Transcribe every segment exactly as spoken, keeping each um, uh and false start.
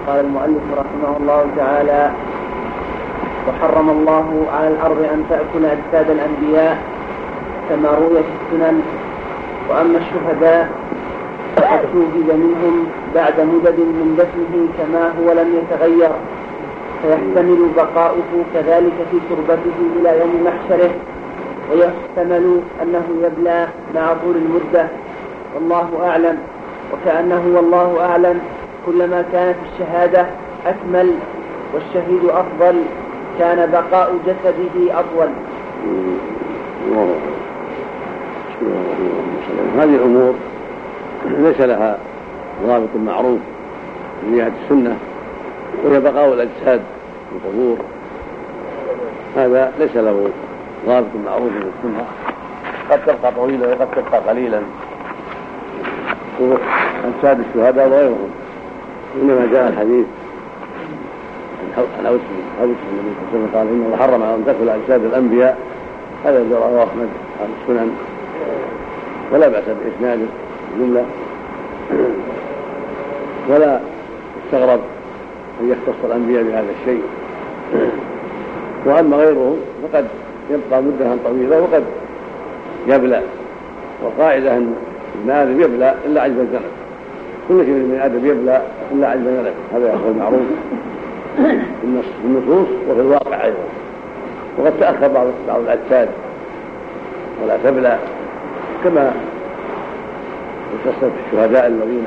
قال المؤلف رحمه الله تعالى: وحرم الله على الأرض أن تأكل أجساد الأنبياء كما روي في السنن. وأما الشهداء فقد شوهد منهم بعد مدد من دفنه كما هو لم يتغير، فيحتمل بقاؤه كذلك في تربته إلى يوم محشره، ويحتمل أنه يبلى مع طول المدة، والله أعلم. وكأنه والله أعلم كلما كانت الشهادة أكمل والشهيد أفضل كان بقاء جسده أطول. هذه الأمور ليس لها ضابط معروف من جهة السنة، وهي بقاء الأجساد في القبور، هذا ليس له ضابط معروف من السنة، قد تبقى طويلة وقد تبقى قليلا، أجساد الشهداء وغيرهم. إنما جاء الحديث عن أوس النبي صلى الله عليه وسلم قال: إنه حرم أن تأكل أجساد الأنبياء، هذا رواه أحمد عن السنن ولا بأس بإسناده جملة، ولا استغرب أن يختص الأنبياء بهذا الشيء. وأما غيرهم فقد يبقى مدة طويلة وقد يبلى، والقاعدة أن ابن آدم يبلى إلا عجز الذنب، كل شيء من آدم يبلى إلا عجز الذنب، هذا هو المعروف في النصوص وفي الواقع أيضا. وقد تأخر بعض بعض الأجساد ولا تبلى، كما في قصة الشهداء الذين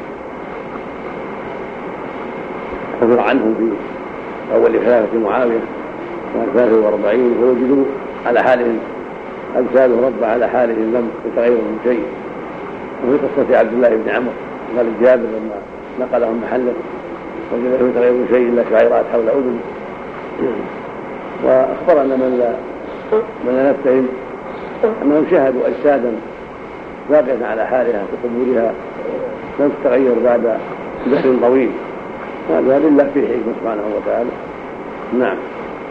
حفر عنهم في أول خلافة معاوية سنة ثلاثة وأربعين، ووجدوا على حالهم أجسادهم رب على حالهم لم يتغير من شيء. وفي قصة عبد الله بن عمرو قال الجابر لما نقلهم محله وجد لم يتغير من شيء إلا شعيرات حول أذن. وأخبر أن من لا من لا نتهم أنهم شاهدوا أجسادا باقية على حالها في قبورها لم تتغير بعد دهر طويل، هذا لله فيه حكمة سبحانه وتعالى. نعم.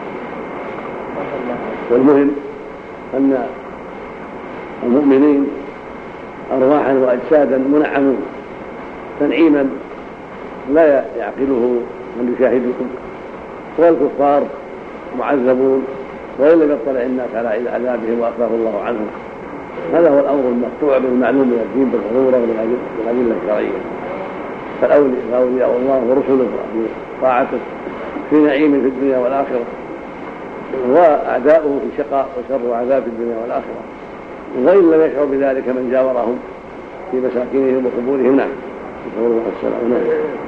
والمهم أن المؤمنين أرواحا وأجسادا منعمون تنعيما لا يعقله من يشاهدكم، والكفار معذبون وإن لم يطلع الناس على عذابهم وأخبره الله عنهم. هذا هو الأمر المقطوع بالمعلوم من الدين بالضرورة بالأدلة الشرعية. فالأولياء الله ورسله في طاعته في نعيم في الدنيا والآخرة، وأعداؤه في شقاء وشر وعذاب في الدنيا والآخرة، وإن لم يشعر بذلك من جاورهم في مساكنهم وقبورهم. نعم. نسأل الله السلامة.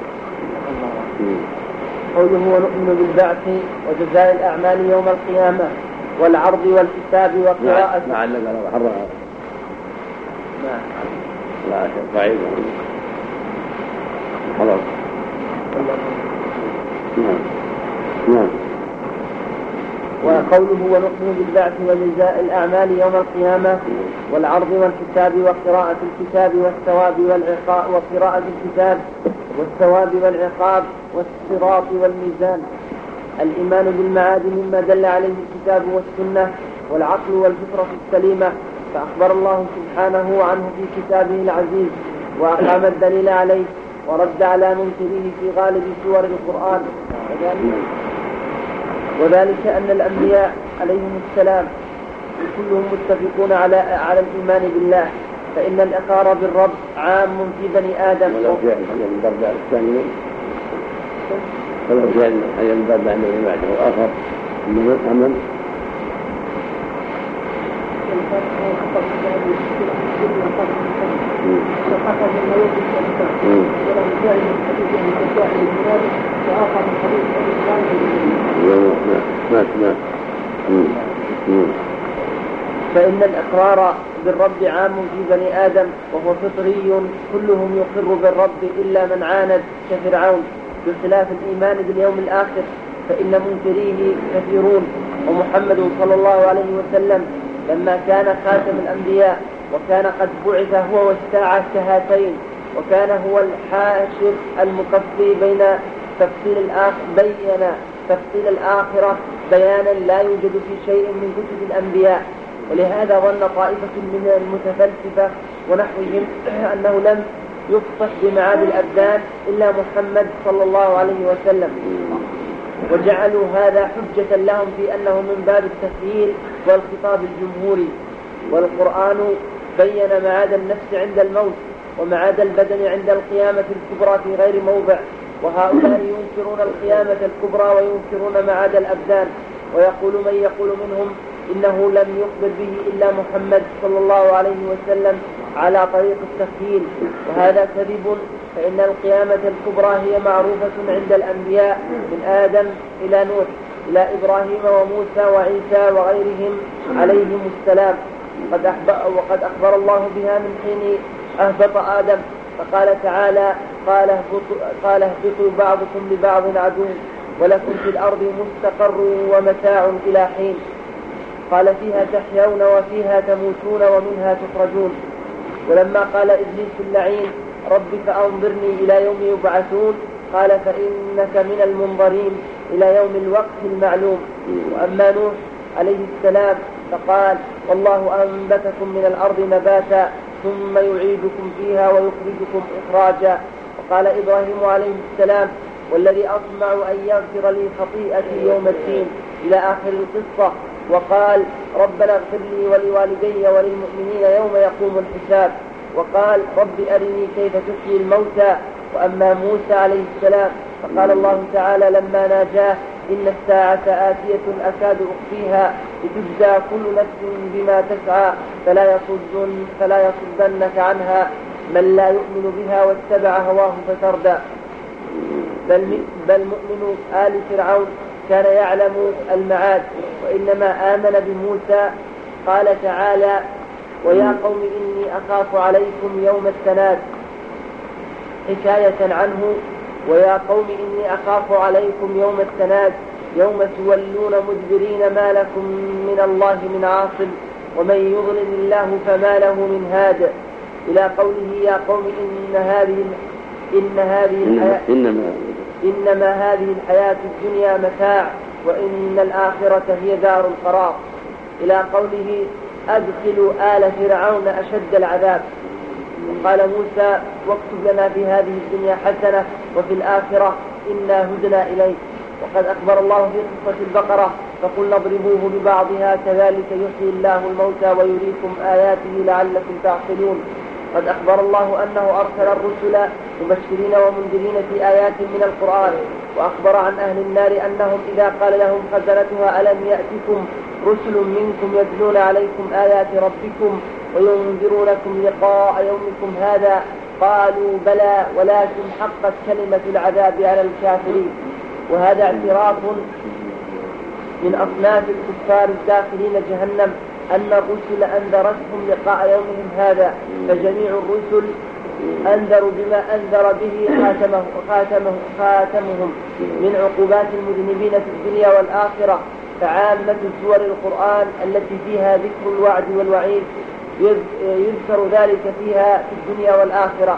قوله: ونؤمن بالبعث وجزاء الأعمال يوم القيامة والعرض والحساب وقراءة. نعم. لعلك على حرها. نعم. لا شيء بعيد. خلاص. نعم. نعم. وقوله: ونؤمن بالبعث وجزاء الأعمال يوم القيامة والعرض والحساب وقراءة الكتاب والثواب والعقاب وقراءة الكتاب والثواب والعقاب والصراط والميزان. الإيمان بالمعاد مما دل عليه الكتاب والسنة والعقل والفطرة السليمة، فأخبر الله سبحانه عنه في كتابه العزيز وأقام الدليل عليه ورد على منكره في غالب سور القرآن. وذلك أن الأنبياء عليهم السلام كلهم متفقون على على الإيمان بالله، فإن الإقرار بالرب عام في بني آدم. ولو جاء من درجة الثانية ولو جاء حيا من درجة عند العباد والآخر من أمن فإن الإقرار بالرب عام في بني آدم وهو فطري، كلهم يقر بالرب إلا من عاند كفرعون، بخلاف الإيمان باليوم الآخر فإن منكريه كثيرون. ومحمد صلى الله عليه وسلم لما كان خاتم الأنبياء وكان قد بعث هو والساعة كهاتين، وكان هو الحاشر المقفي بين تفصيل الآخر بين تفصيل الآخرة بيانا لا يوجد في شيء من كتب الأنبياء. ولهذا ظن طائفة من المتفلسفة ونحوهم أنه لم يفصح بمعاد الأبدان إلا محمد صلى الله عليه وسلم، وجعلوا هذا حجة لهم في أنه من باب التخييل والخطاب الجمهوري. والقرآن بين معاد النفس عند الموت ومعاد البدن عند القيامة الكبرى في غير موضع، وهؤلاء ينكرون القيامة الكبرى وينكرون معاد الأبدان، ويقول من يقول منهم إنه لم يخبر به إلا محمد صلى الله عليه وسلم على طريق التخييل، وهذا كذب، فإن القيامة الكبرى هي معروفة عند الأنبياء من آدم إلى نوح إلى إبراهيم وموسى وعيسى وغيرهم عليهم السلام، وقد أخبر الله بها من حين أهبط آدم، فقال تعالى قال قال اهبطوا بعضكم لبعض عدو ولكم في الأرض مستقر ومتاع إلى حين، قال فيها تحيون وفيها تموتون ومنها تخرجون. ولما قال إبليس اللعين رب فأنظرني إلى يوم يبعثون قال فإنك من المنظرين إلى يوم الوقت المعلوم. وأما نوح عليه السلام فقال والله أنبتكم من الأرض نباتا ثم يعيدكم فيها ويخرجكم إخراجا. وقال إبراهيم عليه السلام والذي أطمع أن يغفر لي خطيئتي يوم الدين إلى آخر القصة. وقال ربنا اغفر لي ولوالدي وللمؤمنين يوم يقوم الحساب. وقال رب أرني كيف تحيي الموتى. وأما موسى عليه السلام فقال الله تعالى لما ناجاه إن الساعة آتية أكاد أخفيها لتجزى كل نفس بما تسعى فلا يصدن فلا يصدنك عنها من لا يؤمن بها واتبع هواه فتردى. بل, بل مؤمن آل فرعون كان يعلم المعاد وإنما آمن بموسى. قال تعالى ويا قوم إني أخاف عليكم يوم التناد حكاية عنه ويا قوم إني أخاف عليكم يوم التناد يوم تولون مدبرين ما لكم من الله من عاصم ومن يضلل الله فما له من هاد إلى قوله يا قوم إن هذه إن هذه الحياة إنما, إنما هذه الحياة الدنيا متاع وإن الآخرة هي دار القرار إلى قوله أدخلوا آل فرعون أشد العذاب. وقال موسى واكتب لنا في هذه الدنيا حسنة وفي الآخرة إنا هدنا إليك. وقد أخبر الله في قصة البقرة فقل اضربوه ببعضها كذلك يحيي الله الموتى ويريكم آياته لعلكم تعقلون. قد أخبر الله أنه أرسل الرسل مبشرين ومنذرين في آيات من القرآن. وأخبر عن أهل النار أنهم إذا قال لهم خزنتها ألم يأتكم رسل منكم يتلون عليكم آيات ربكم وينذرونكم لقاء يومكم هذا قالوا بلى ولكن حقت كلمة العذاب على الكافرين. وهذا اعتراف من أصناف الكفار الداخلين جهنم أن الرسل أنذرتهم لقاء يومهم هذا، فجميع الرسل أنذروا بما أنذر به خاتمه خاتمه خاتمهم من عقوبات المذنبين في الدنيا والآخرة. فعامة سور القرآن التي فيها ذكر الوعد والوعيد يذكر ذلك فيها في الدنيا والآخرة.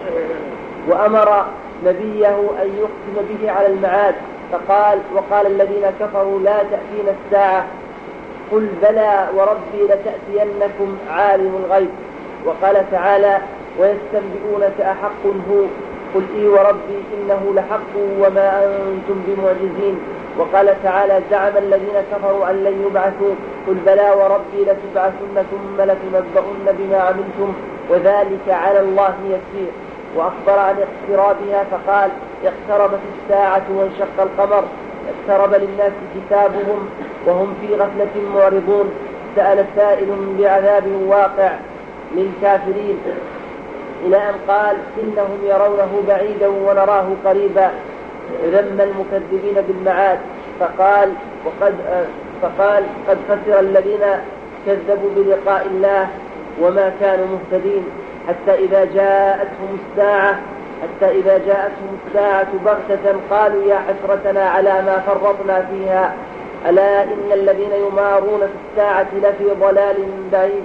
وأمر نبيه أن يقسم به على المعاد فقال وقال الذين كفروا لا تأتينا الساعة قل بلى وربي لتأتينكم عالم الغيب. وقال تعالى ويستنبئونك أحق هو قل إي وربي إنه لحق وما أنتم بمعجزين. وقال تعالى زعم الذين كفروا أن لن يبعثوا قل بلى وربي لتبعثن ثم لتنبؤن بما عملتم وذلك على الله يسير. وأخبر عن اقترابها فقال اقتربت الساعة وانشق القمر اقترب للناس كتابهم وهم في غفلة معرضون سأل سائل بعذاب واقع للكافرين إلى أن قال إنهم يرونه بعيدا ونراه قريبا ذم المكذبين بالمعاد فقال وقد فقال قد خسر الذين كذبوا بلقاء الله وما كانوا مهتدين حتى إذا جاءتهم الساعة حتى إذا جاءتهم الساعة بغتة قالوا يا حسرتنا على ما فرطنا فيها ألا إن الذين يمارون في الساعة لفي ضلال بعيد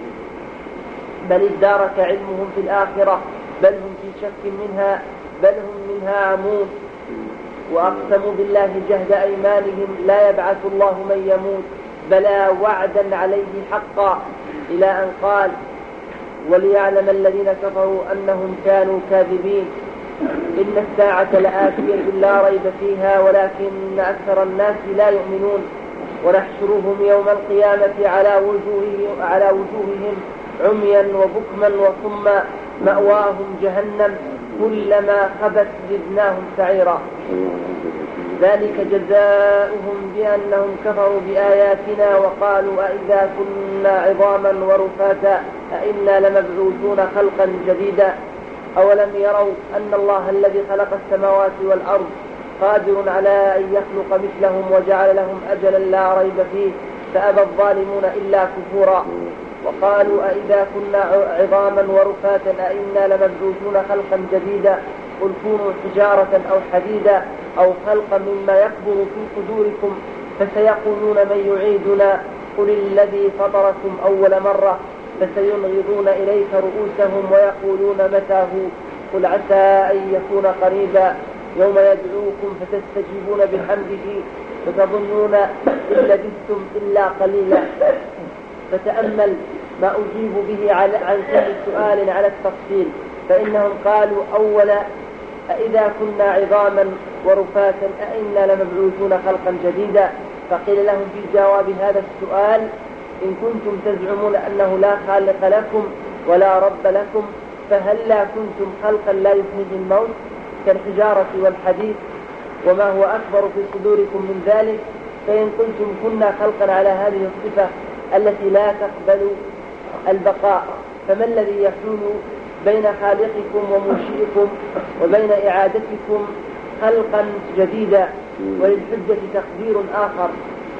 بل ادارك علمهم في الآخرة بل هم في شك منها بل هم منها عمون. وأقسموا بالله جهد أيمانهم لا يبعث الله من يموت بلى وعدا عليه حقا إلى أن قال وليعلم الذين كفروا أنهم كانوا كاذبين. إن الساعة لآتية لا ريب فيها ولكن أكثر الناس لا يؤمنون. ونحشرهم يوم القيامة على وجوههم, على وجوههم عميا وبكما وصما مأواهم جهنم كلما خبت زدناهم سعيرا. ذلك جزاؤهم بأنهم كفروا بآياتنا وقالوا أئذا كنا عظاما ورفاتا أئنا لمبعوثون خلقا جديدا. أولم يروا أن الله الذي خلق السماوات والأرض قادر على أن يخلق مثلهم وجعل لهم أجلا لا ريب فيه فأبى الظالمون إلا كفورا. وقالوا أئذا كنا عظاما ورفاتا أئنا لمبعوثون خلقا جديدا قل كونوا حجارة أو حديدا أو خلقا مما يكبر في صدوركم فسيقولون من يعيدنا قل الذي فطركم أول مرة فسينغضون إليك رؤوسهم ويقولون متى هو قل عسى أن يكون قريبا يوم يدعوكم فتستجيبون بحمده فتظنون إن لبثتم إلا قليلا. فتأمل ما أجيب به عن كل سؤال على التفصيل. فإنهم قالوا أولا أئذا كنا عظاما ورفاتا أئنا لمبعوثون خلقا جديدا. فقيل لهم في جواب هذا السؤال إن كنتم تزعمون أنه لا خالق لكم ولا رب لكم فهل لا كنتم خلقا لا يخرج الموت كالحجارة والحديد وما هو أكبر في صدوركم من ذلك. فإن قلتم كنا خلقا على هذه الصفة التي لا تقبل البقاء فما الذي يحول بين خالقكم ومنشئكم وبين إعادتكم خلقا جديدا. وللحجة تقدير آخر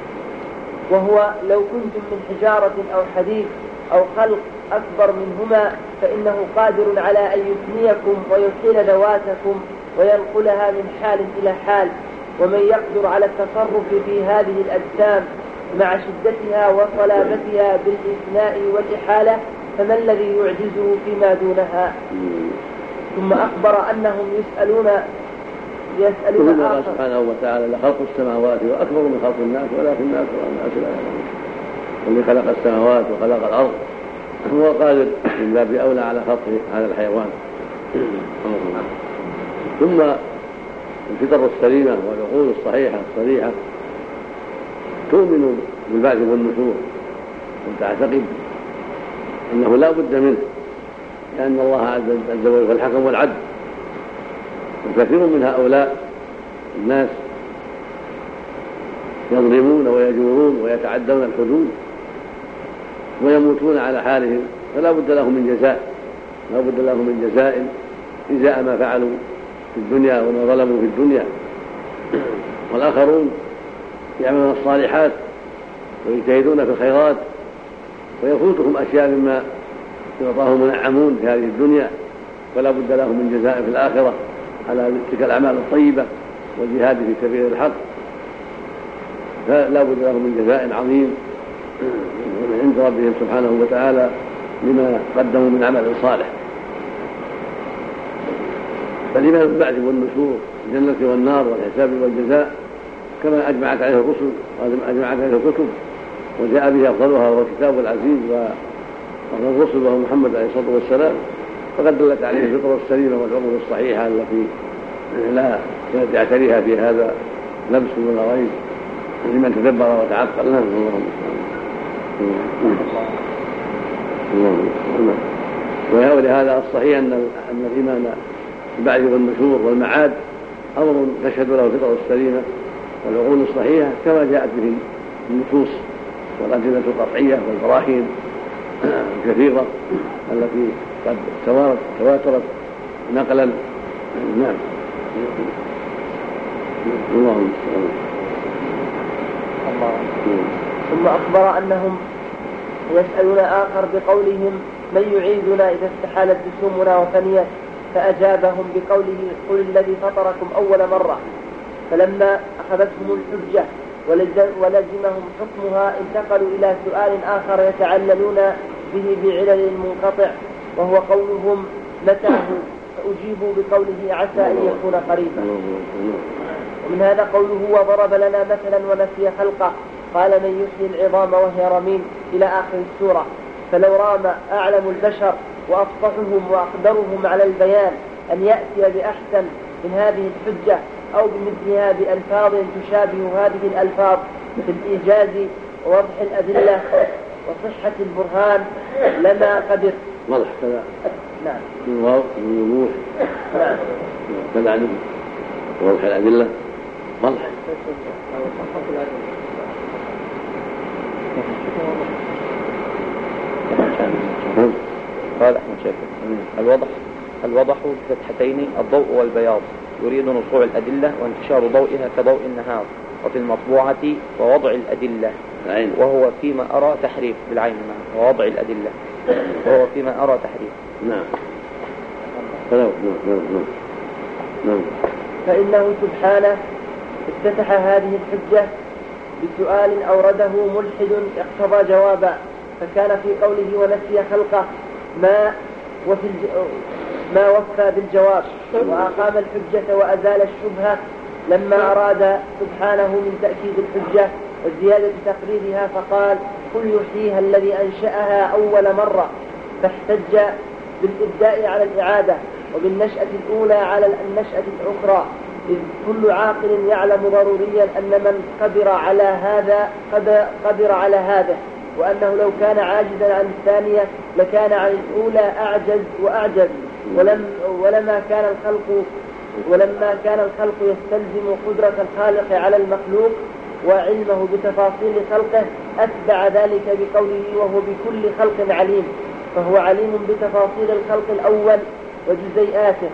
وهو لو كنتم من حجارة أو حديد أو خلق أكبر منهما فإنه قادر على أن يثنيكم ويحيل ذواتكم وينقلها من حال إلى حال. ومن يقدر على التصرف في هذه الأجسام مع شدتها وصلابتها بالإثناء والإحالة فما الذي يعجزه فيما دونها. ثم أخبر أنهم يسألون يسألون الله سبحانه وتعالى لخلق السماوات وأكبر من خلق الناس ولكن أكثر الناس لا يعلمون. واللي خلق السماوات وخلق الأرض هو قادر من باب أولى على خلق هذا الحيوان. ثم الفطر السليمة والعقول الصحيحة الصريحة تؤمن بالبعث والنشور وتعتقد أنه لا بد منه لأن الله عز وجل هو الحكم والعدل. وكثير من هؤلاء الناس يظلمون ويجورون ويتعدون الحدود ويموتون على حالهم فلا بد لهم من جزاء لا بد لهم من جزاء جزاء ما فعلوا في الدنيا وما ظلموا في الدنيا. والآخرون يعملون الصالحات ويجتهدون في الخيرات ويفوتهم أشياء مما يعطاهم منعمون في هذه الدنيا فلا بد لهم من جزاء في الآخرة على تلك الأعمال الطيبة والجهاد في سبيل الحق. فلا بد لهم من جزاء عظيم من عند ربهم سبحانه وتعالى لما قدموا من عمل صالح. فالإيمان بالبعث والنشور الجنة والنار والحساب والجزاء كما أجمعت عليه الرسل وأجمعت عليه الكتب وجاء به أفضلها وهو الكتاب العزيز وأفضل الرسل وهو محمد عليه الصلاة والسلام فقد دلت عليه الفطرة السليمة والعقول الصحيحة التي لا يعتريها في هذا لبس ولا ريب لمن تدبر وتعقل. له اللهم ولهذا الصحيح أن أن الإيمان بالبعث والنشور والمعاد أمر تشهد له الفطرة السليمة والعقول الصحيحة كما جاءت به النصوص والأدلة القطعية والبراهين الكثيرة التي قد تواترت تواترت نقلا. نعم. اللهم ثم أخبر أنهم يسألون آخر بقولهم من يعيدنا إذا استحالت جسومنا وفنيت فأجابهم بقوله قل الذي فطركم أول مرة. فلما أخذتهم الحجة ولزمهم حكمها انتقلوا إلى سؤال آخر يتعللون به بعلل منقطع وهو قولهم متى هو فأجيبوا بقوله عسى أن يكون قريبا. ومن هذا قوله وضرب لنا مثلا ونسي خلقه قال من يحيي العظام وهي رميم إلى آخر السورة. فلو رام أعلم البشر وأفصحهم وأقدرهم على البيان أن يأتي بأحسن من هذه الحجة أو بمثلها بألفاظ تشابه هذه الألفاظ في الإيجاز ووضح الأدلة وصحة البرهان لما قدر. واضح كذا. نعم. من واضح من وضوح. نعم. كذا علم ووضح الأدلة واضح. قال أحمد شاكر الوضح الوضح بفتحتين الضوء والبياض، يريد نصوع الأدلة وانتشار ضوئها كضوء النهار. وفي المطبوعة ووضع الأدلة العين. وهو فيما أرى تحريف بالعين ووضع الأدلة وهو فيما أرى تحريف. نعم. نعم. نعم. نعم. فإنه سبحانه افتتح هذه الحجة بسؤال أورده ملحد اقتضى جوابا، فكان في قوله ونسي خلقه ما وفي الج... ما وفى بالجواب وأقام الحجة وأزال الشبهة لما أراد سبحانه من تأكيد الحجة وزيادة تقريرها، فقال قل يحييها الذي أنشأها أول مرة، فاحتج بالإبداء على الإعادة وبالنشأة الأولى على النشأة الأخرى، إذ كل عاقل يعلم ضروريا أن من قدر على هذا قدر على هذا، وأنه لو كان عاجزا عن الثانية لكان عن الأولى أعجز وأعجز. ولم ولما كان الخلق ولما كان الخلق يستلزم قدرة الخالق على المخلوق وعلمه بتفاصيل خلقه أتبع ذلك بقوله وهو بكل خلق عليم، فهو عليم بتفاصيل الخلق الأول وجزيئاته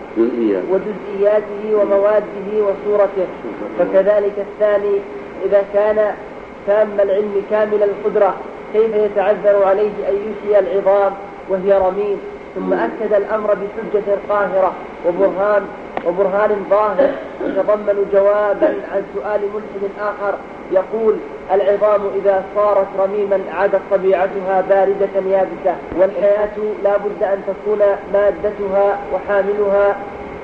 وجزئياته ومواده وصورته، فكذلك الثاني إذا كان تام العلم كامل القدرة كيف يتعذر عليه أن يحيي العظام وهي رميم؟ ثم أكد الأمر بحجة قاهرة وبرهان وبرهان ظاهر يتضمن جوابا عن سؤال ملحد آخر يقول العظام إذا صارت رميما عادت طبيعتها باردة يابسة، والحياة لا بد أن تكون مادتها وحاملها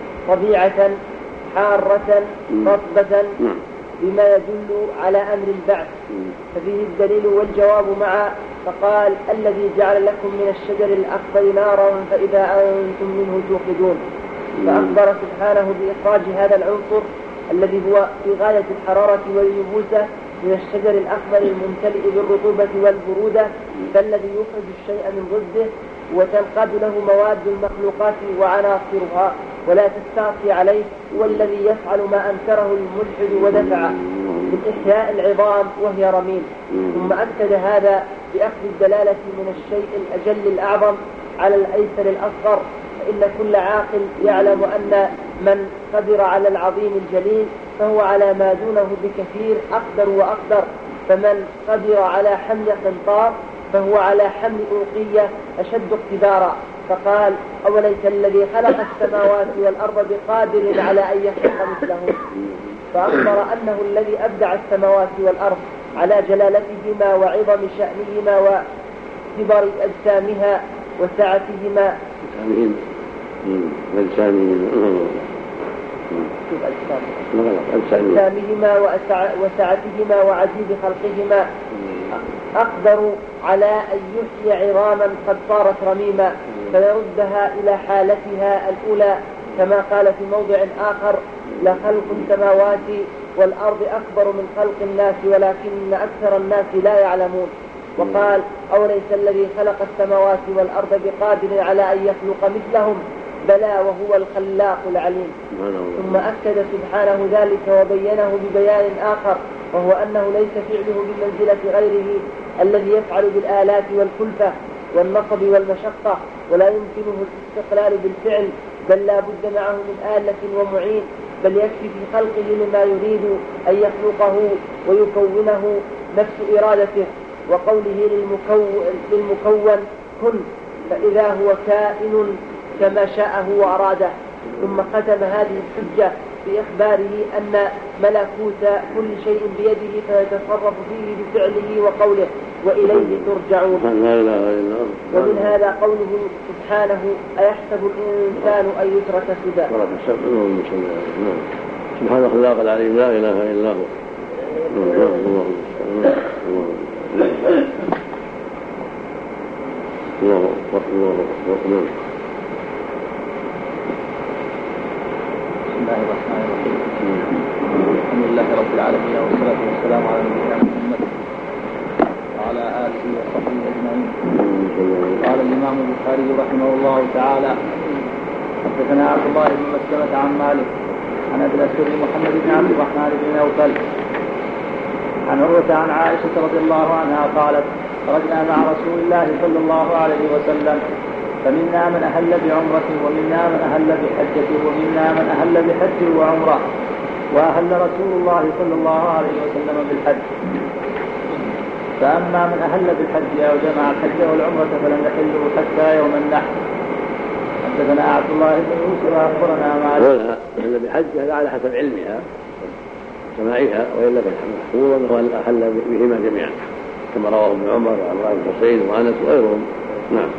طبيعة حارة رطبة بما يدل على أمر البعث، ففيه الدليل والجواب معا. فقال الذي جعل لكم من الشجر الأخضر نارا فإذا أنتم منه توقدون، فأخبر سبحانه بإخراج هذا العنصر الذي هو في غاية الحرارة واليبوسة من الشجر الأخضر الممتلئ بالرطوبة والبرودة، فالذي يخرج الشيء من ضده وتنقاد له مواد المخلوقات وعناصرها ولا تستعصي عليه، والذي يفعل ما أنكره الملحد ودفعه من إحياء العظام وهي رميم. ثم أكد هذا بأخذ الدلالة من الشيء الأجل الأعظم على الأيسر الأصغر، فإن كل عاقل يعلم أن من قدر على العظيم الجليل فهو على ما دونه بكثير أقدر وأقدر، فمن قدر على حمل قنطار فهو على حمل أوقية أشد اقتدارا. فقال أوليس الذي خلق السماوات والأرض بقادر على أن يخلق مثلهم، فأخبر أنه الذي أبدع السماوات والأرض على جلالتهما وعظم شأنهما وكبر أجسامها وسعتهما أجسامهما وسعتهما وعجيب خلقهما، أقدر على أن يحيي عظاما قد صارت رميما فيردها إلى حالتها الأولى، كما قال في موضع آخر لخلق السماوات والأرض أكبر من خلق الناس ولكن أكثر الناس لا يعلمون. وقال أوليس الذي خلق السماوات والأرض بقادر على أن يخلق مثلهم، بلى وهو الخلاق العليم. ثم أكد سبحانه ذلك وبينه ببيان آخر، وهو أنه ليس فعله بمنزلة غيره الذي يفعل بالآلات والكلفة والنصب والمشقة ولا يمكنه الاستقلال بالفعل، بل لا بد معه من آلة ومعين، بل يكفي في خلقه لما يريد أن يخلقه ويكونه نفس إرادته وقوله للمكون, للمكون كن فإذا هو كائن كما شاءه وأراده. ثم ختم هذه الحجة بإخباره أن ملكوت كل شيء بيده فيتصرف فيه بفعله وقوله وإليه ترجعون. ومن هذا قوله سبحانه أيحسب الإنسان أن يترك سدى. سبحان الخلاق العليم لا إله إلا هو. الله أكبر الله أكبر. الله الرحمن الرحيم. الحمد لله رب العالمين والصلاة والسلام على نبينا محمد وعلى آله وصحبه أجمعين. قال الإمام البخاري رحمه الله تعالى: حدثنا عبد الله بن مسلمة عن مالك عن أبي الأسود محمد بن عبد الرحمن بن نوفل عن عروة عن عائشة رضي الله عنها قالت: خرجنا مع رسول الله صلى الله عليه وسلم فمنا من أهل بعمرة ومنا من أهل بحجة ومنا من أهل بحج وعمرة، وأهل رسول الله صلى الله عليه وسلم بالحج. فأما من أهل بالحج أو جمع الحج والعمرة فلم يحلوا حتى يوم النحر. حدثنا عبد الله بن يوسف أخبرنا مالك. قولها أهل بحج هذا على حسب علمها سماعها، وإلا فالمحفوظ أنه أهل بهما جميعا كما رواه ابن عمر وعمران بن حسين وأنس وغيرهم. نعم.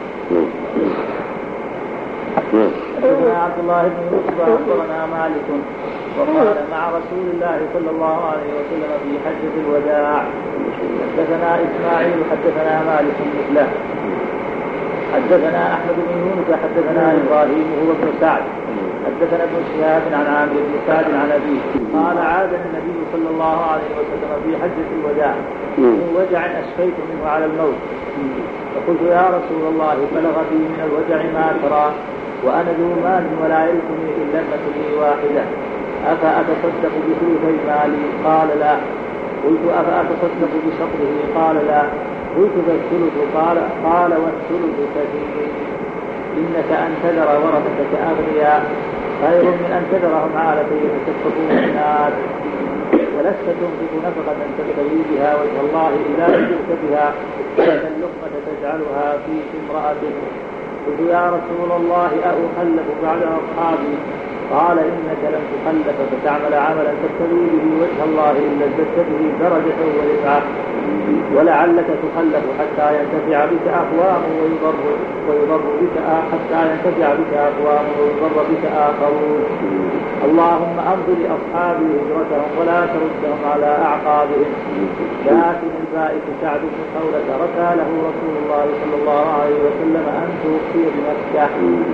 حدثنا عبد الله بن يوسف أخبرنا مالك وقال: مع رسول الله صلى الله عليه وسلم في حجة الوداع. حدثنا إسماعيل حدثنا مالك مثله. حدثنا أحمد بن يونس حدثنا إبراهيم هو ابن سعد حدثنا ابن شهاب عن عامر بن سعد عن أبيه قال: عاد النبي صلى الله عليه وسلم في حجة الوداع من وجع أشفيت منه على الموت، فقلت: يا رسول الله بلغ بي من الوجع ما ترى وأنا ذو مال ولا يرثني إلا ابنة واحدة، أفأتصدق بثلثي مالي؟ قال: لا. قلت: أفأتصدق بشطره؟ قال: لا. قلت: فالثلث؟ قال قال والثلث كثير، إنك أن تذر ورثتك أغنياء خير من أن تذرهم عالة يتكففون الناس، ولست تنفق نفقة تبتغي بها وجه الله إلا جئت بها ولا اللقمة تجعلها في امرأتك. قلت: يا رسول الله أخلف بعد أصحابي؟ قال: إنك لم تخلف فتعمل عملا تبتغي به وجه الله إلا ازددت به درجة ورفعة، ولعلك تخلف حتى ينتفع بك أقوام ويضر ويضر بك حتى ينتفع بك أقوام ويضر بك آخرون. اللهم أمض لأصحابي هجرتهم ولا تردهم على أعقابهم. لكن البائس سعد بن خولة رثى له رسول الله صلى الله عليه وسلم أن توفي بمكة.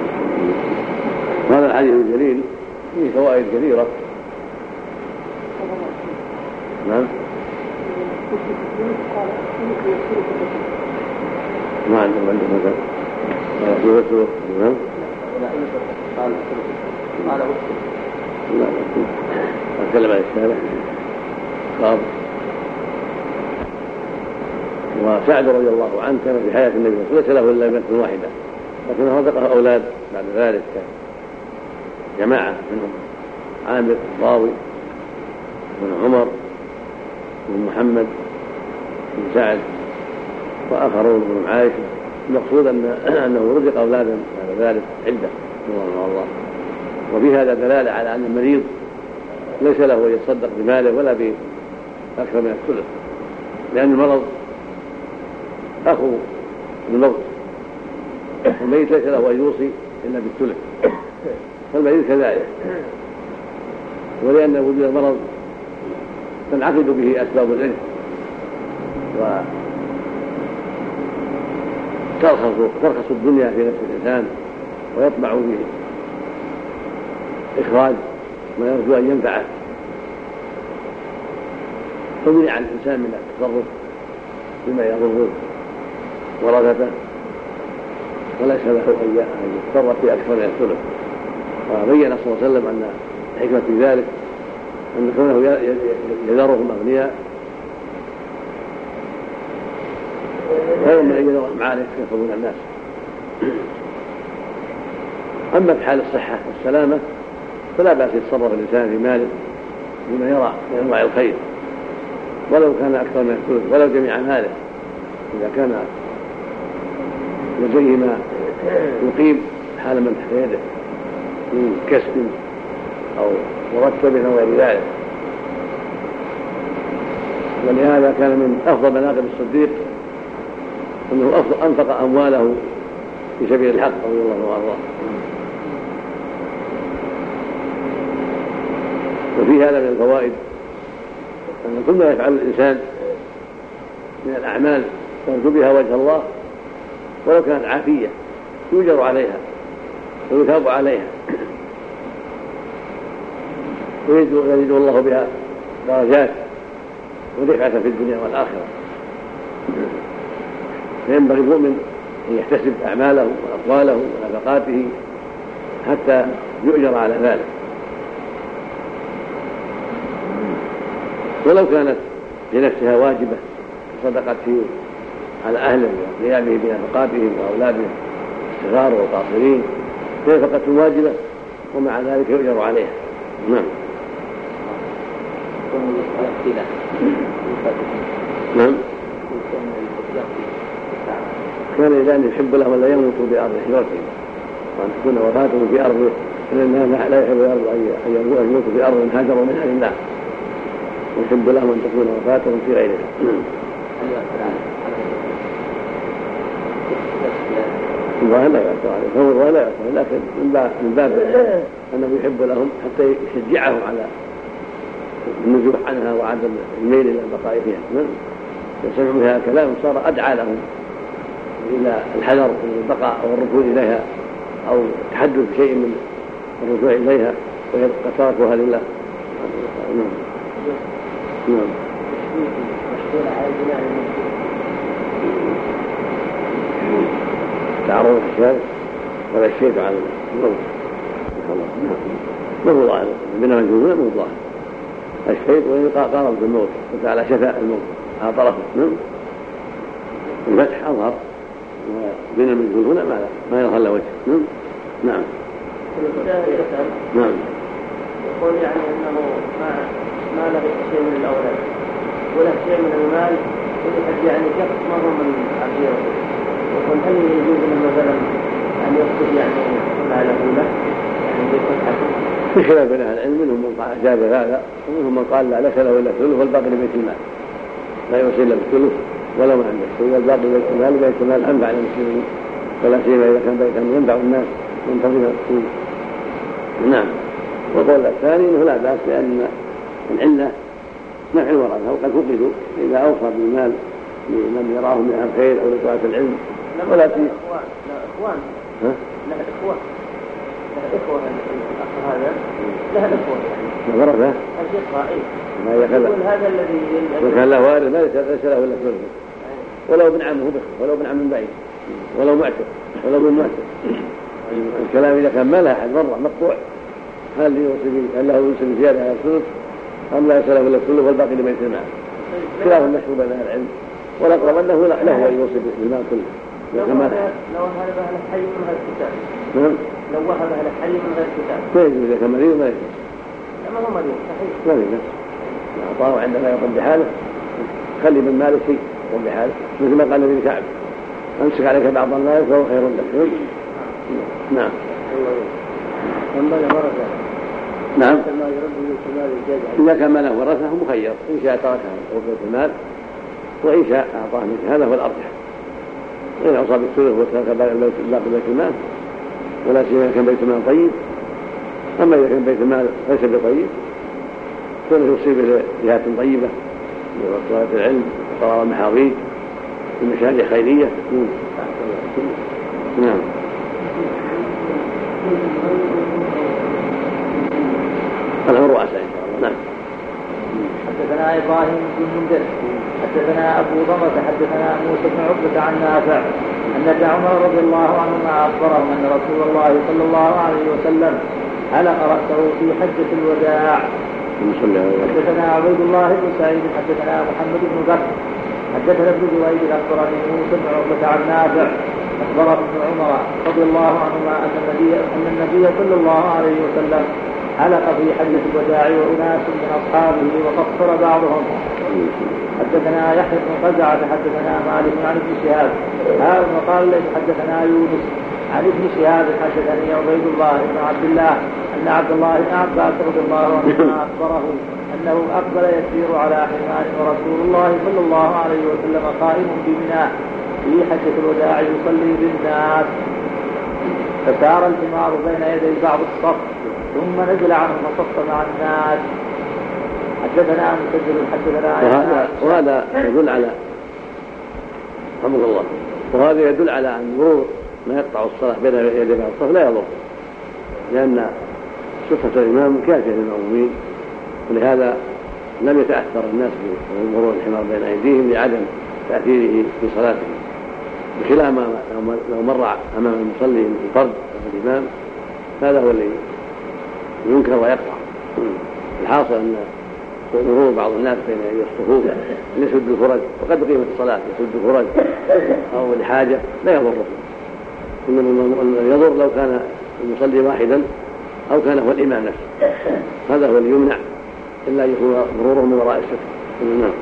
هذا الحديث الجليل فيه فوائد كثيرة. نعم. ما عندهم عندهم مثلا يوسف. نعم. قال قال لا أتكلم عن الشارع قال. وسعد رضي الله عنه كان في حياة النبي ليس له إلا ابنة واحدة، لكنه رزقه أولاد بعد ذلك جماعة منهم عامر الضاوي بن عمر بن محمد بن سعد وآخرون من عائشة. المقصود أن أنه رزق أولادا بعد ذلك عدة رحمه الله. وفي هذا دلالة على أن المريض ليس له أن يتصدق بماله ولا بأكثر من الثلث، لأن المرض أخو الموت، والميت ليس له أن يوصي إلا بالثلث، فالمريض كذلك. ولأن وجود المرض تنعقد به أسباب العلم وترخص الدنيا في نفس الإنسان ويطمع به إخراج ما يرجو أن ينفعه، فمنع الإنسان من التصرف بما يضر ورثته، وليس له أن يتصرف في أكثر من الثلث. وبين صلى الله عليه وسلم أن الحكمة في ذلك أن كونه يذرهم أغنياء خير من أن يذرهم عالة يكفرون الناس. أما في حال الصحة والسلامة فلا بأس يتصرف الإنسان في ماله بما يرى من أنواع الخير، ولو كان أكثر من الثلث ولو جميع ماله، إذا كان لديه ما يقيم حال من تحت يده من كسب أو مرتب أو غير ذلك. ولهذا كان من أفضل مناقب الصديق أنه أنفق أمواله في سبيل الحق رضي الله عنه. وفي هذا من الفوائد أن كل ما يفعل الإنسان من الأعمال يرجو بها وجه الله ولو كانت عافية يؤجر عليها ويثاب عليها، ويزيد الله بها درجات ورفعة في الدنيا والآخرة. فينبغي المؤمن أن يحتسب أعماله وأقواله ونفقاته حتى يؤجر على ذلك، ولو كانت لنفسها واجبة صدقت في على أهله وقيامه بنفقاتهم وأولادهم الصغار والقاصرين نفقة واجبة ومع ذلك يؤجر عليها. نعم. نعم. كان إذا أن يحب لهم أن يموتوا بأرض هجرتهم وأن تكون وفاتهم في أرض لأن لا يحب الأرض أن يموتوا في أرض هاجروا منها لله، ويحب لهم أن تكون وفاتهم في غيرها. الله لا يعصى عليه، فهو لا يعصى، لكن من باب أنه يحب لهم حتى يشجعهم على النزوح عنها وعدم الميل إلى البقاء فيها. يسمعوا بها كلام صار أدعى لهم إلى الحذر من البقاء أو الركون إليها أو تحدث شيء من الرجوع إليها ويبقى تركها لله. نعم. نعم. تعرض الشارع ولا الشيء على الموت. ما هو ظاهر بينما الجنون ما هو ظاهر الشيء وإن قارب بالموت وانت على شفاء الموت على طرفه. نعم. الفتح أظهر وبين المجهول هنا ما ما يظهر له وجه. نعم. نعم. نعم. يقول يعني أنه ما ما له شيء من الأولاد ولا شيء من المال ويحب يعني شخص ما هو من عشيرته، يقول هل يجوز له مثلا أن يقصد يعني ماله له يعني يكون حسن؟ في خلاف بين أهل العلم، منهم من قال جاب هذا ومنهم من قال لا ليس له إلا الثلث والباقي لبيت المال، لا يوصي إلا بالثلث ولو ما عنده شيء، والباقي لبيت المال وبيت المال أنفع للمسلمين ولا سيما إذا كان بيتا ينفع الناس منتظمة السوق. نعم. وقول الثاني انه لا باس لان العله نفع الورثه وقد فقدوا اذا اوصى بالمال لمن يراه من الخير او لطلبه العلم ولا في اخوان ها له اخوه له اخوه الاخ هذا له اخوه ورثه الشقه اي ما يقول هذا الذي وكان له وارث ليس له الا ثلث ولو ابن عمه بخ ولو ابن عم من بعيد ولو معتق ولو ابن معتق. الكلام اذا كان ما له احد مره مقطوع هل يوصي هل له يوصي بزياده على الثلث ام لا يسلم الا الثلث والباقي لبيت المال؟ خلاف مشهور بين اهل العلم والاقرب انه له ان يوصي بالمال كله. لو وهب له حي من غير كتاب. نعم. لو وهب له حي من غير كتاب. ما يجوز اذا كان مريض ما يجوز. ما هو مريض صحيح. ما يجوز. اعطاه عندما يقوم بحاله خلي من ماله شيء يقوم بحاله مثل ما قال ابن كعب امسك عليك بعض المال فهو خير لك. نعم. نعم. إذا كان ماله ورثه مخير إن شاء تركه أو بيت المال وإن شاء أعطاه منه هذا هو الأرجح. إن أوصى بالثلث وترك باقي بيت المال ولا سيما كان بيت المال طيب. أما إذا كان بيت المال ليس بطيب فإنه يصيب جهات طيبة وطلبة العلم وقرار المحاضير ومشاريع خيرية. نعم. الأمر واسع إن شاء الله. نعم. حدثنا إبراهيم بن منذر حدثنا أبو ضمرة حدثنا موسى بن عقبة عن نافع أن ابن عمر رضي الله عنهما أخبرهم أن رسول الله صلى الله عليه وسلم حلق رأسه في حجة الوداع. حدثنا عبيد الله بن سعيد حدثنا محمد بن بكر حدثنا ابن جريج أخبرني موسى بن عقبة عن نافع أخبره ابن عمر رضي الله عنهما أن النبي أن النبي صلى الله عليه وسلم حلق في حجة الوداع وأناس من أصحابه وقصر بعضهم. حدثنا يحيى بن قزعة حدثنا مالك عن ابن شهاب هذا وقال ليس حدثنا يونس عن ابن شهاب حدثني عبيد الله بن عبد الله أن عبد الله بن عباس رضي الله عنهما أخبره أنه أقبل يسير على حمار ورسول الله صلى الله عليه وسلم قائم بمنى في حجة الوداع يصلي بالناس فسار الحمار بين يدي بعض الصف ثم نزل عنه وصف مع الناس. حدثنا مسجل حدثنا وهذا, وهذا يدل على رحمه الله وهذا يدل على أن مرور ما يقطع الصلاة بين يدي بعض الصف لا يضر لأن صفة الإمام كافية للمأمومين ولهذا لم يتأثر الناس بمرور الحمار بين أيديهم لعدم تأثيره في صلاتهم، بخلاف ما لو مر أمام المصلي الفرد أو الإمام هذا هو الذي ينكر ويقطع. الحاصل أن مرور بعض الناس بين الصفوف أن يسد الفرج، وقد قيمة الصلاة يسد الفرج أو لحاجة لا يضره، إنما يضر لو كان المصلي واحدا أو كان هو الإمام نفسه، هذا هو اللي يمنع إلا يكون مروره من وراء الستر. نعم.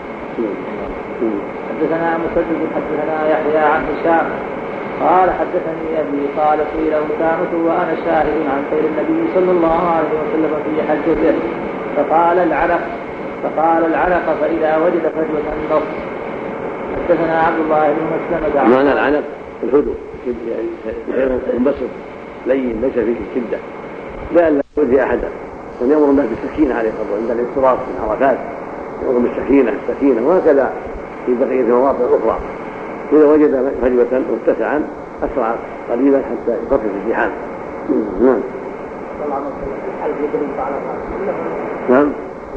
حدثنا مسدد حدثنا يحيى عن هشام قال حدثني أبي قال قيل أسامة وأنا شاهد عن خير النبي صلى الله عليه وسلم في حجته فقال العلق فقال العلق فإذا وجد فجوة النص. حدثنا عبد الله بن مسلمة معنى العنق الهدوء يعني منبسط لين ليس فيه الشدة، لا لا يؤذي أحدا، وأن يأمر الناس بالسكينة عليه الصلاة والسلام عند الاضطراب في الحركات، يأمر بالسكينة السكينة، وهكذا في بقية المواطن الأخرى. إذا وجد فجوة متسعا أسرع قليلا حتى يخفف الزحام. نعم. نعم.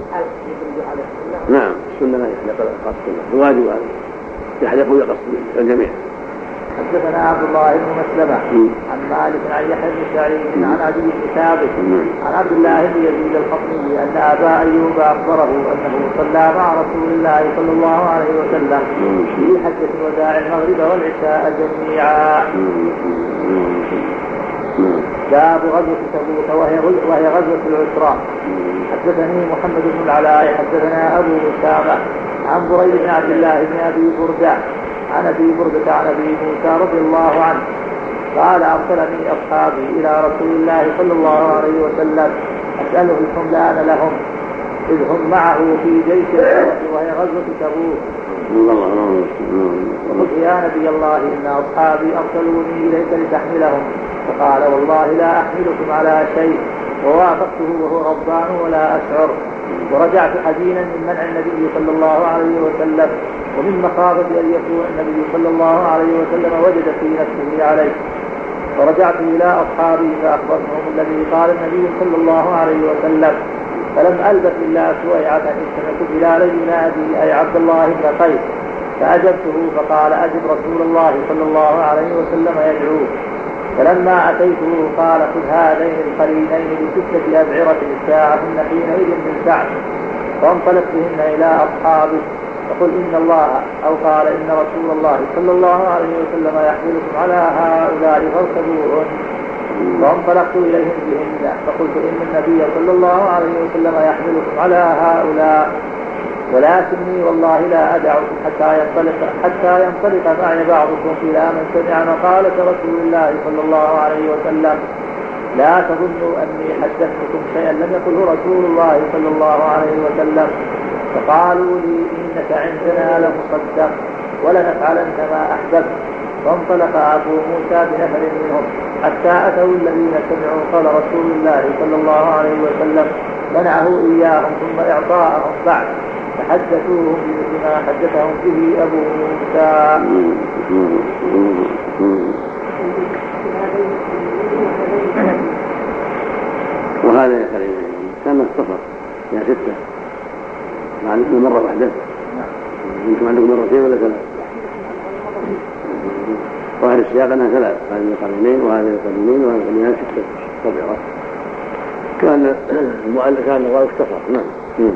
نعم السنة لا يحلق الأقصى السنة الواجب هذا يحلقوا يقص الجميع. حدثنا عبد الله بن مسلمة عن مالك عن يحيى بن سعيد عن عدي بن ثابت عن عبد الله بن يزيد الخطمي أن أبا أيوب أخبره أنه صلى مع رسول الله صلى الله عليه وسلم في حجة الوداع المغرب والعشاء جميعا. باب غزوة تبوك وهي غزوة العسرى. حدثني محمد بن العلاء حدثنا أبو أسامة عن بريد بن عبد الله بن أبي بردة عن أبي بردة عن أبي موسى رضي الله عنه قال أرسلني أصحابي إلى رسول الله صلى الله عليه وسلم أسأله الحملان لهم إذ هم معه في جيش الحرب وهي غزوة تبوك. وقلت يا نبي الله إن أصحابي أرسلوني إليك لتحملهم، فقال والله لا أحملكم على شيء، ووافقته وهو غضبان ولا أشعر، ورجعت حزينا من منع النبي صلى الله عليه وسلم ومن مخافة أن يكون النبي صلى الله عليه وسلم وجد في نفسه عليه. فرجعت إلى أصحابي فأخبرتهم الذي قال النبي صلى الله عليه وسلم، فلم ألبث إلا سويعة إذ سمعت بلالا ينادي أي عبد الله بن قيس، فأجبته فقال أجب رسول الله صلى الله عليه وسلم يدعوه. فلما أتيته قال خذ هذين القرينين بستة أبعرة ساعهن حينئذ من سعد، فانطلق بهن إلى أصحابه فقل إن الله أو قال إن رسول الله صلى الله عليه وسلم يحملكم على هؤلاء فاركبوهن. فانطلقت إليهم بهن فقلت إن النبي صلى الله عليه وسلم يحملكم على هؤلاء، ولكني والله لا أدعكم حتى ينطلق حتى ينطلق معي بعضكم إلى من سمع مقالة رسول الله صلى الله عليه وسلم. لا تظنوا أني حدثتكم شيئا لم يقله رسول الله صلى الله عليه وسلم. فقالوا لي إنك عندنا لمصدق ولنفعلن ما أحببت. فانطلق أبو موسى بنفر منهم حتى أتوا الذين سمعوا قال رسول الله صلى الله عليه وسلم منعه إياهم ثم إعطاءهم بعد، فحدثوهم بما حدثهم به أبو موسى. وهذا يا كريم كان السفر يا ستة مع مرة واحدة، يمكن عندكم مرتين ولا ثلاث؟ ظاهر السياق أنها ثلاث، هذه القرنين وهذه القرنين وهذه القرنين ستة طبيعة. كان المؤلف كان غير السفر. نعم.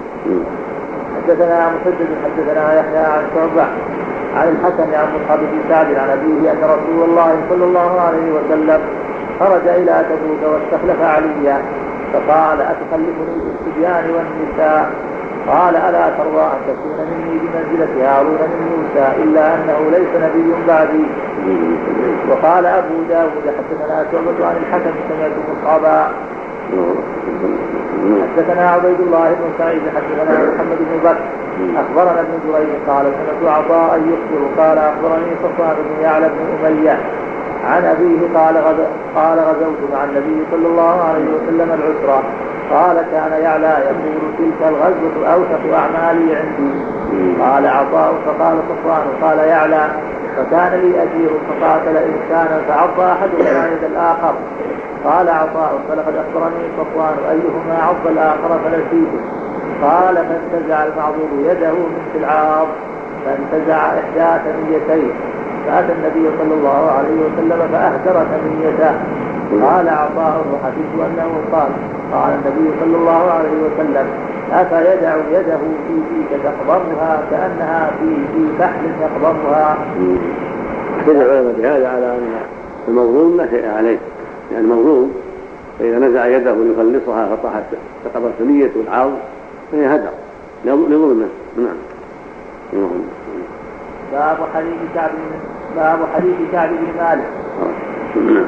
حدثنا مسدد حدثنا يحيى عن شعبة عن الحسن عن مصعب بن سعد عن أبيه أن رسول الله صلى الله عليه وسلم خرج إلى تبوك واستخلف عليا، فقال أتخلفني بالصبيان والنساء؟ قال ألا ترضى أن تكون مني بمنزلة هارون من موسى إلا أنه ليس نبي بعدي. وقال أبو داود حدثنا شعبة عن الحسن سمعت مصعبا. حدثنا عبيد الله بن سعيد حدثنا محمد بن بكر أخبرنا ابن جريج قال سمعت عطاء يخبر قال أخبرني صفوان بن يعلى بن أمية عن أبيه قال غز... قال غزوت مع النبي صلى الله عليه وسلم العسرى. قال كان يعلى يقول تلك الغزوة أوثق أعمالي عندي. قال عطاء فقال صفوان قال يعلى فكان لي أجير فقاتل إنسانا فعض أحدهما يد الآخر. قال عطاء فلقد أخبرني صفوان أيهما عض الآخر فنسيته. قال فانتزع المعضوب يده من في العاض فانتزع إحدى ثنيتين فأتى النبي صلى الله عليه وسلم فأهدر ثنيته. قال عطاء وحديث أنه قال قال النبي صلى الله عليه وسلم أفيدع يده في فيك تقبضها كأنها في في فحل يقبضها. كذا العلماء بهذا على أن المظلوم لا شيء عليه، يعني المظلوم فإذا نزع يده ليخلصها فطاحت تقبض ثنية والعرض فهي هدر لظلمه. نعم. باب حديث كعب باب حديث كعب بن مالك. نعم.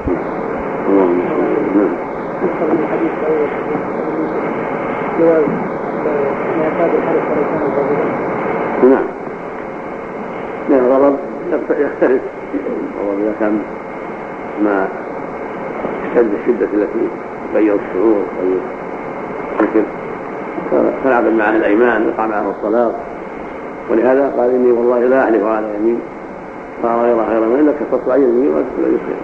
نعم. لا الغضب يختلف، الغضب إذا كان ما اشتد الشدة التي تغير الشعور تغير الفكر فنعقد معه الأيمان وقع معه الصلاة، ولهذا قال إني والله لا أحلف على يمين قال غير خير من إلا كفرت عن يمين ولا يسكت.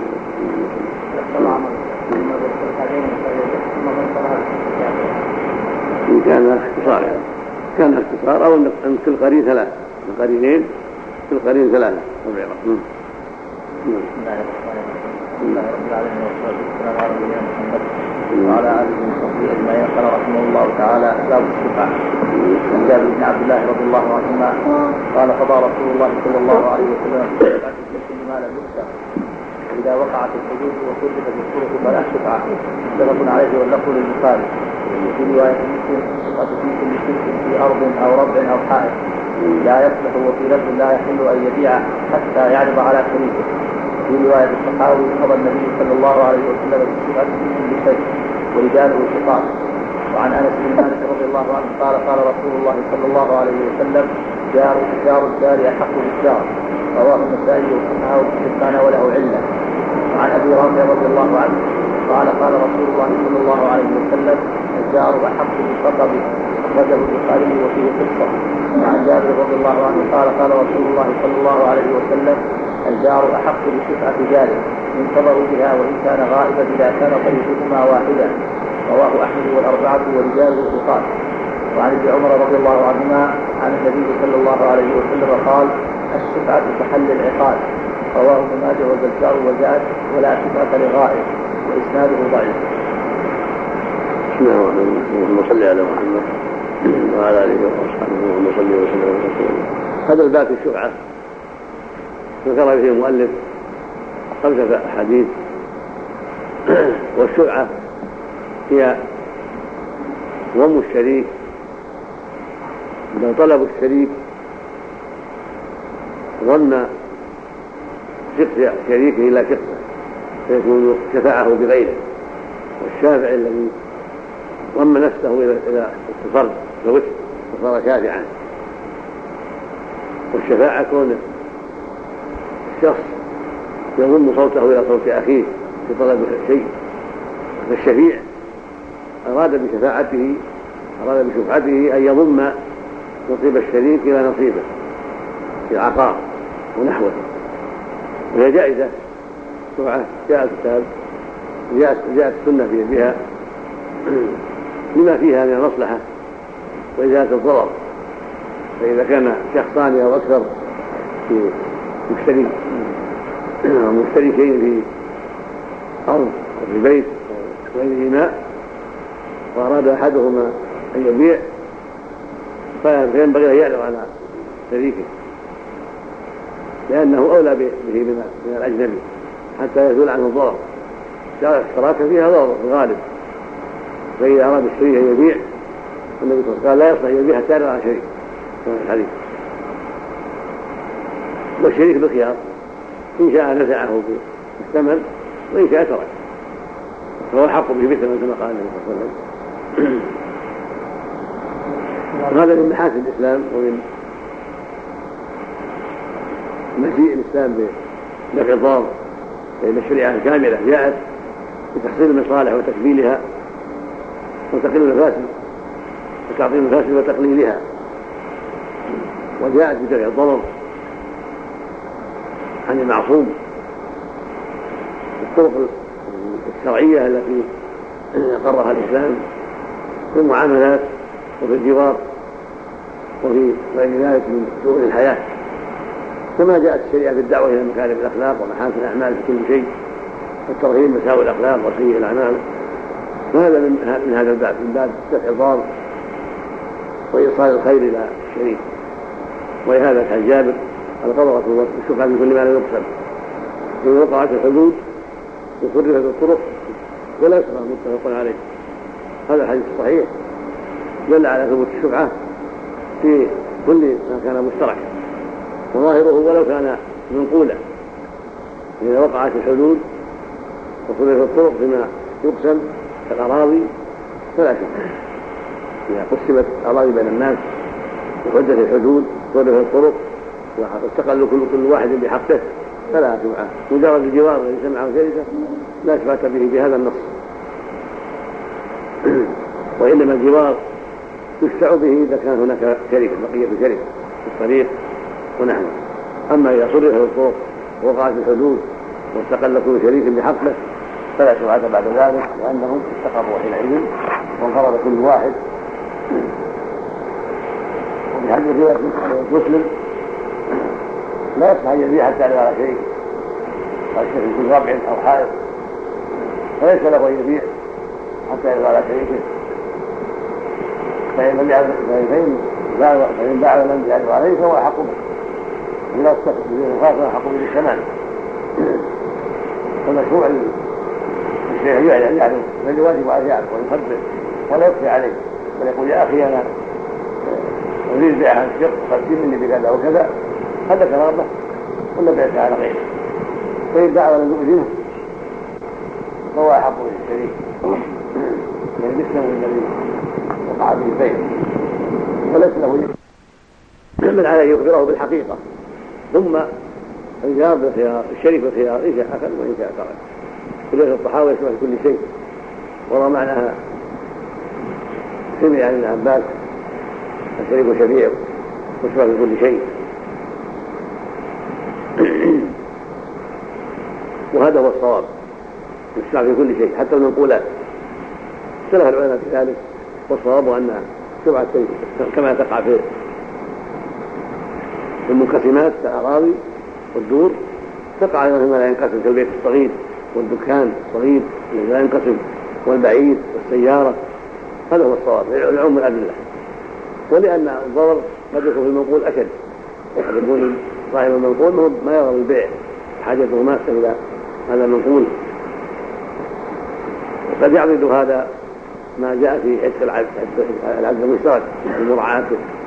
إن كان اختصار يعني كان اختصار أو أن كل قرين ثلاث القرينين كل قرين ثلاثة ربع. بسم الله الرحمن الرحيم. بسم الله رب العالمين والصلاة والسلام على نبينا محمد وعلى آله وصحبه أجمعين. قال رحمه الله تعالى باب الشفاعة. عن جابر بن عبد الله رضي الله عنهما قال قضى رسول الله صلى الله عليه وسلم في شفاعة الجسد ما لم يكتب إذا وقعت الحدود وكلفت الشروط فلا شفعة. متفق عليه واللفظ للبخاري. وفي رواية مسلم قد في كل شرك في أرض أو ربع أو حائط لا يصلح، وفي لفظ لا يحل أن يبيع حتى يعرض على شريكه. في رواية الصحابي قضى النبي صلى الله عليه وسلم بالشفعة في كل شيء ورجاله شقاق. وعن أنس بن مالك رضي الله عنه قال قال رسول الله صلى الله عليه وسلم جار جار الدار أحق بالجار. رواه النسائي وصححه الشيخان وله علة. وعن أبي رافع رضي الله عنه قال قال رسول الله صلى الله عليه وسلم الجار أحق بالخطب. أخرجه البخاري وفيه قصة. وعن جابر رضي الله عنه قال قال رسول الله صلى الله عليه وسلم الجار أحق بشفعة جاره ينتظر بها وإن كان غائبا إذا كان طريقهما واحدا. رواه أحمد والأربعة ورجاله ثقات. وعن ابن عمر رضي الله عنهما عن النبي صلى الله عليه وسلم قال الشفعة كحل العقاد. رواه ابن ماجه والبزار وزاد ولا شفعة لغائب وإسناده ضعيف. بسم الله الرحمن الرحيم. اللهم صل على محمد وعلى آله وأصحابه اللهم صل وسلم وسلم. هذا الباب في الشفعة ذكر به المؤلف خمسة أحاديث. والشفعة هي ضم الشريك إذا طلب الشريك ظن شخص شريكه إلى شخصه فيكون شفعه بغيره، والشافع الذي ضم نفسه إلى الفرد فوت فصار شافعا. والشفاعة كون الشخص يضم صوته إلى صوت أخيه في طلب شيء، فالشفيع أراد بشفاعته أراد بشفعته أن يضم نصيب الشريك إلى نصيبه في العقار ونحوه، وهي جائزة شفعة جاء الكتاب جاءت السنة في بها لما فيها من المصلحة وإزالة الضرر. فإذا كان شخصان أو أكثر في مشتري مشتركين في أرض أو في بيت أو غيرهما وأراد أحدهما أن يبيع فينبغي أن يعرض على شريكه لأنه أولى به من الأجنبي حتى يزول عنه الضرر. اشتراك فيها ضرر في الغالب، فإذا أراد الشريك أن يبيع النبي صلى الله عليه وسلم قال لا يصلح يبيع حتى يعرض على شريك كما في الحديث. والشريك بالخيار إن شاء نزعه بالثمن وإن شاء ترك، فهو الحق به مثل ما قال النبي صلى الله عليه وسلم. وهذا من محاسن الإسلام ومن مجيء الإسلام بدفع الضرر، فإن الشريعة الكاملة جاءت بتحصيل المصالح وتكميلها وتقليل المفاسد وتعظيم المفاسد وتقليلها، وجاءت بدفع الضرر عن المعصوم، الطرق الشرعية التي قررها الإسلام في المعاملات وفي الجوار وفي غير ذلك من شؤون الحياة، كما جاءت الشريعة في الدعوة إلى مكارم الأخلاق ومحاسن الأعمال في كل شيء، والترهيب مساوئ الأخلاق وسيء الأعمال. وهذا من هذا الباب، من باب دفع الضار وإيصال الخير إلى الشريك. ولهذا كان جابر القدرة والشفعة من كل ما لا يقسم، إن وقعت الحدود وصرفت الطرق ولا يشرع متفق عليه. هذا الحديث الصحيح دل على ثبوت الشفعة في كل ما كان مشتركا، وظاهره ولو كان منقولا. إذا وقعت الحدود وصرفت الطرق بما يقسم كالأراضي فلا شفعة. إذا قسمت الأراضي بين الناس وحدت الحدود وصرفت الطرق واستقل كل واحد بحقه فلا شفعة. مجرد الجوار الذي سمعه شركة لا شفعة به بهذا النص. وإنما الجوار يشفع به إذا كان هناك شركة بقية شركة في الطريق ونحن. أما إذا صرفت الطرق ووقعت الحدود واستقل كل شريك بحقه فلا شفعة بعد ذلك، لأنهم استقروا حينئذ وانفرد كل واحد. وفي حديث مسلم لا يصح أن يبيع حتى على شريك والشريك في ربع أو حائط، فليس له أن يبيع حتى يلغى على شريكه. فإن باع ولم يعرض عليه فهو أحق به، إذا استقبل به الخاصة أحق به بالثمن. فمشروع الشيخ يعلم يعرف بل واجب عليه يعرف ويخبر ولا يخفي عليه، بل يقول يا أخي أنا أريد بيع هذا الشق قد مني بكذا وكذا، هذا كرامة ولا بيعت على غيره. فإن باع ولم يؤذنه فهو أحق به الشريك، يعني مثله الذي وقع به البيع، وليس له يحمل عليه يخبره بالحقيقة، ثم الجار بالخيار الشريك بالخيار إن شاء أخذ وإن شاء ترك. وليس الطحاوي يشمل كل شيء، ورى معناها سمع عن ابن عباس الشريك شفيع ويشمل كل شيء. وهذا هو الصواب، يشمل في كل شيء حتى المنقولات. اختلف العلماء في ذلك، والصواب أن شفعة كما تقع في المنقسمات كالأراضي والدور تقع أيضا فيما لا ينقسم، كالبيت الصغير والدكان الصغير الذي لا ينقسم والبعيد والسيارة. هذا هو الصواب العموم الأدلة. ولأن الضرر قد يكون في المنقول أشد، قد يكون صاحب المنقول ما يرغب البيع حاجته ماسة إلى هذا المنقول، وقد يعرض هذا ما جاء في عتق العبد العبد المشترك بمراعاة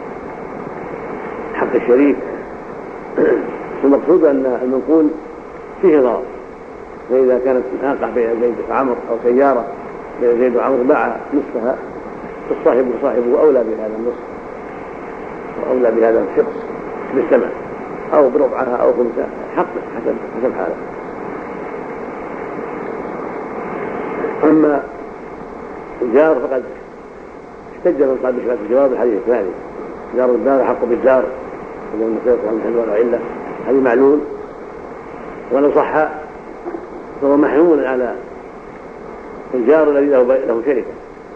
حق الشريك. المقصود أن المنقول فيه ضرر، فإذا كانت ناقة بين زيد وعمر أو سيارة بين زيد وعمر باع نصفها، فالصاحب وصاحبه أولى بهذا النصف وأولى بهذا الشخص بالثمن أو بربعها أو خمسها حقه حسب حسب حاله. أما الجار فقد احتج من قال بشبهة الجواب الحديث الثاني، جار الدار حق بالدار إذا المسيرة عن حل ولا علة، هذه معلول، ولو صح فهو محمول على الجار الذي له شركة،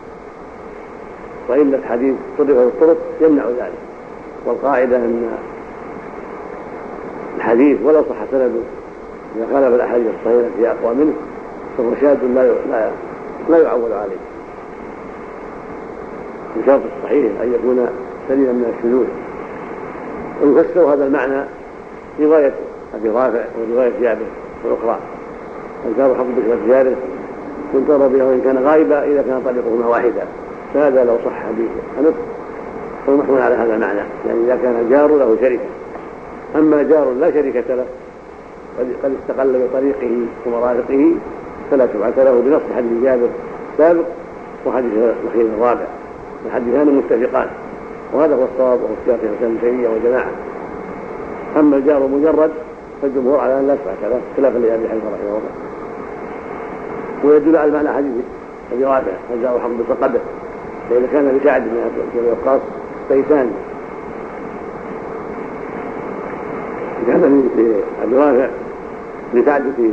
وإن الحديث صرف الطرق يمنع ذلك. والقاعدة أن الحديث ولو صح سنده إذا خالف الأحاديث الصحيحة في أقوى منه فهو شاذ لا لا لا يعول عليه. بشرط الصحيح أن يكون سليما من الشذوذ. ويفسر هذا المعنى رواية أبي رافع ورواية جابر والأخرى، الجار حق بشرة جاره كنت رضيه وإن كان غائبا إذا كان طريقهما واحدا، فهذا لو صح حديث النطق فهو محمول على هذا المعنى، يعني إذا كان الجار له شركة. أما جار لا شركة له قد استقل بطريقه ومرافقه فلا شفعة له بنص حديث جابر السابق وحديث الأخير الرابع، الحديثان متفقان، وهذا هو الصواب وهو اختيار شيخ الإسلام ابن تيمية وجماعة. أما الجار مجرد فالجمهور على أن لا شفعة له خلافا لأبي حنيفة رحمه الله. ويدل على معنى حديث أبي رافع الجار حق بفقده، فإذا كان لسعد بن أبي وقاص بيتان كان في أبي رافع لسعد في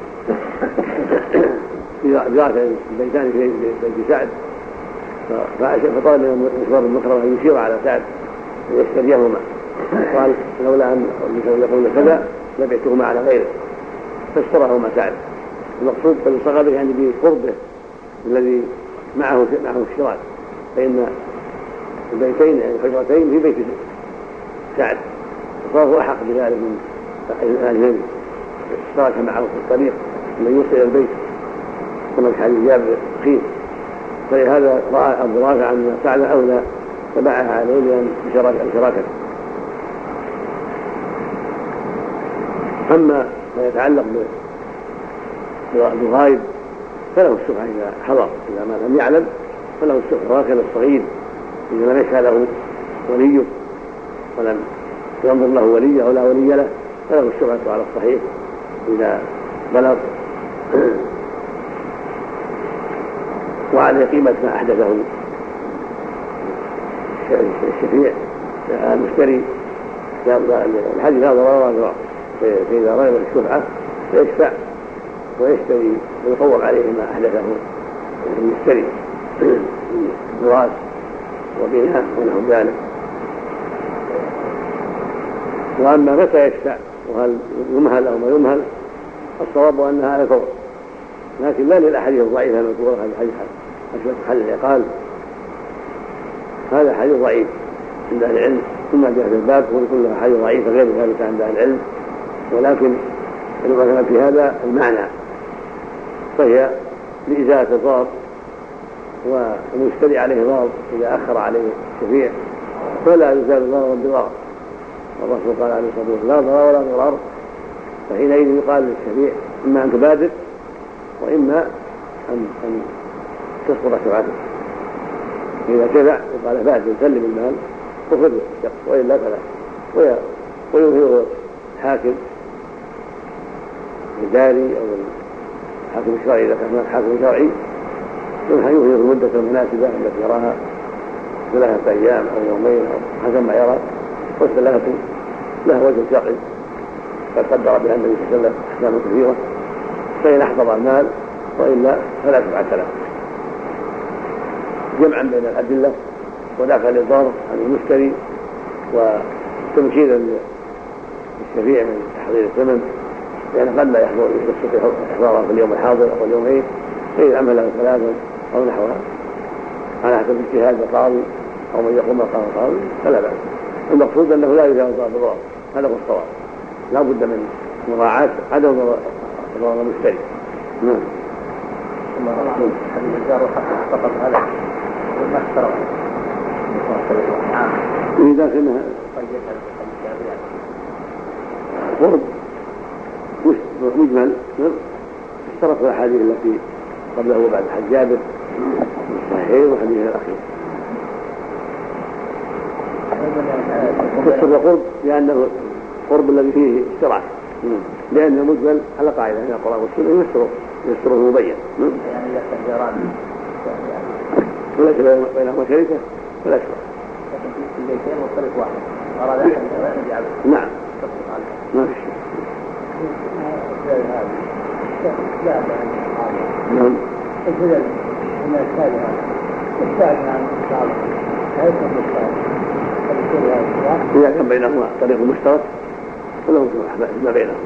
في دراسة البيتان في بيت سعد، فطلب من مشوار المكرم أن يشير على سعد ويشتريهما، قال لولا أن يقول كذا لبعتهما على غيره، فاشتراهما سعد. المقصود بالصغر يعني بقربه الذي معه معه اشتراك، فإن البيتين يعني الحجرتين في بيت سعد، فهو أحق بذلك من الأجنبي، اشترك معه في الطريق من يوصل إلى البيت كما في حديث جابر خير. فلهذا رأى أبو رافع أن سعد أولى تبعها عليه لأن شراكته. أما ما يتعلق بالغائب فله الشفعة إذا حضر، إذا ما لم يعلم فله الشفعة، وهكذا الصغير إذا لم يشهد له وليه ولم ينظر له ولي أو لا ولي له فله الشفعة على الصحيح إذا بلغ، وعلى قيمة ما أحدثه الشفيع المشتري. الحديث هذا رواه، فإذا رغب الشفعة فيشفع ويشتري ويقوم عليه ما أحدثه المشتري براس وبناء ونحو ذلك. وأما متى يشفع وهل يمهل أو ما يمهل، الصواب أنها على الفور، لكن لا للأحاديث الضعيفة المذكورة. هذا حديث أشبه حل العقال، هذا حديث ضعيف عند أهل العلم، ثم جاء في الباب وكلها حديث ضعيفة غير ذلك عند أهل العلم، ولكن المثل في هذا المعنى، فهي لإزالة الضرر، والمشتري عليه ضرر إذا أخر عليه الشفيع فلا يزال ضررا بضرر، والرسول قال عليه الصلاة والسلام لا ضرر ولا ضرر، فحينئذ يقال للشفيع إما أن تبادر وإما أن, أن تسقط شفعته. إذا كذا يقال بادر سلم المال وخذ الشخص، وإلا فلا، ويظهره الحاكم الداري أو الحاكم الشرعي إذا كان حاكم شرعي يظهر المدة المناسبة التي يراها ثلاثة أيام أو يومين أو حسب ما يرى، والثلاثة له وجه شرعي قد قدر بها النبي صلى الله عليه وسلم أحكام كثيرة، فإن أحفظ المال وإلا فلا تفعل ثلاثة، جمعا بين الأدلة ودفع للضرر عن المشتري وتمكينا للشفيع من تحضير الثمن، لأن قد لا يحضر يستطيع إحضارها في اليوم الحاضر أو اليومين، فإذا أمهله ثلاثا أو نحوها على حسب اجتهاد القاضي أو من يقوم مقام القاضي فلا بأس. المقصود أنه لا يجاوز الضرر، هذا هو الصواب، لا بد من مراعاة عدم ضرر المشتري. نعم. ثم حديث الجار وحق فقط هذا ما اشترط إذا كان قرب مجمل اشترط الأحاديث التي قبله وبعد حديث جابر الصحيحين وحديث الأخير. فسر القرب لأنه قرب الذي فيه اشتراك، لأن المجمل على قاعدة أن القرآن والسنة يسره يسره مبين، يعني يستهجران وليس بينهما شركة فلا شرك، لكن في البيتين مختلف واحد أراد أحد أن يجعله. نعم ما في شيء. نعم الجدل من السابقة السابقة عن الصحابة لا يكون بالسابقة إذا كان بينهما طريق مشترك فله ما بينهم.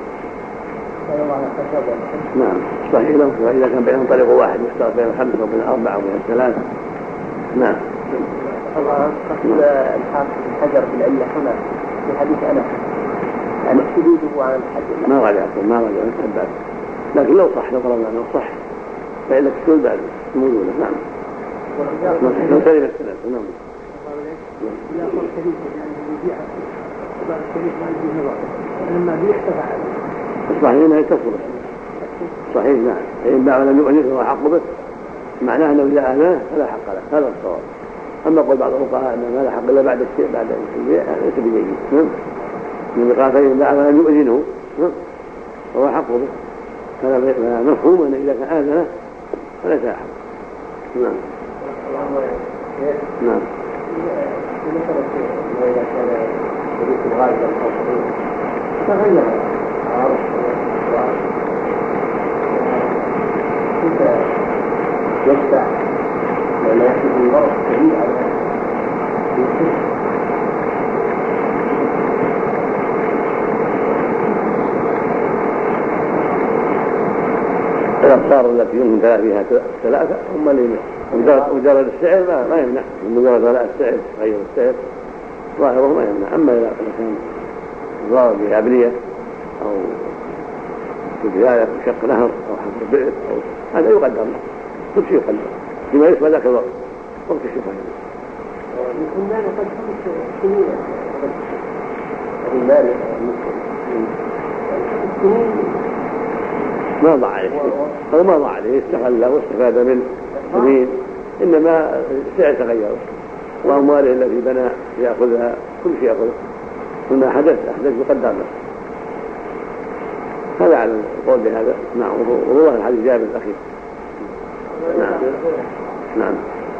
نعم صحيح له، وإذا كان بينهم طريق واحد مشترك بين الخمسة وبين الأربعة وبين الثلاثة. نعم. الله قصد الحافظ بن حجر بالعلة هنا في حديث أنس يعني شدوده عن الحديث ما راجع ما راجع الحباب، لكن لو صح لو قررنا أنه صح فإنك السؤال بعد موجودة. نعم لو سلم السلام. نعم لا فرق شديد يعني يبيع بعض الشريك ما يجي نظر لما بيع تفعل صحيح انها تصرف صحيح. نعم إن باع لم يؤنسه وهو حق به معناه انه اذا اهناه فلا حق له، هذا الصواب. اما قول بعض الفقهاء انه ما لا حق الا بعد الشيء بعد البيع ليس بجيد، من قال فإن باع ولم يؤذنه فهو حق به، هذا مفهوم ان اذا كان اذنه فليس حق. نعم نعم وإذا كان شريك الغالب الخاصين تغير كيف يفتح ولا يحدث الغرض كبير على الأبصار التي يمكن تلاقي فيها ثلاثة هم اللي مجرد السعر ما, ما يمنع من مجرد ثلاث السعر غير السعر ظاهره ما يمنع. أما إذا كان ضرب بها أبنية أو بداية شق نهر أو حفر بئر أو هذا يقدر له كل شيء يقدر فيما يشبه ذاك الوقت وقت الشفاء. يكون ذلك قد خمس سنين المال السنين ما ضاع عليه هذا ما ضاع عليه استغل واستفاد من سنين إنما السعر تغير وأمواله التي بنى يأخذها كل شيء يأخذ هنا حدث أحدث يقدر له. هذا على القول بهذا. نعم والله الحديث جابر الأخير. نعم نعم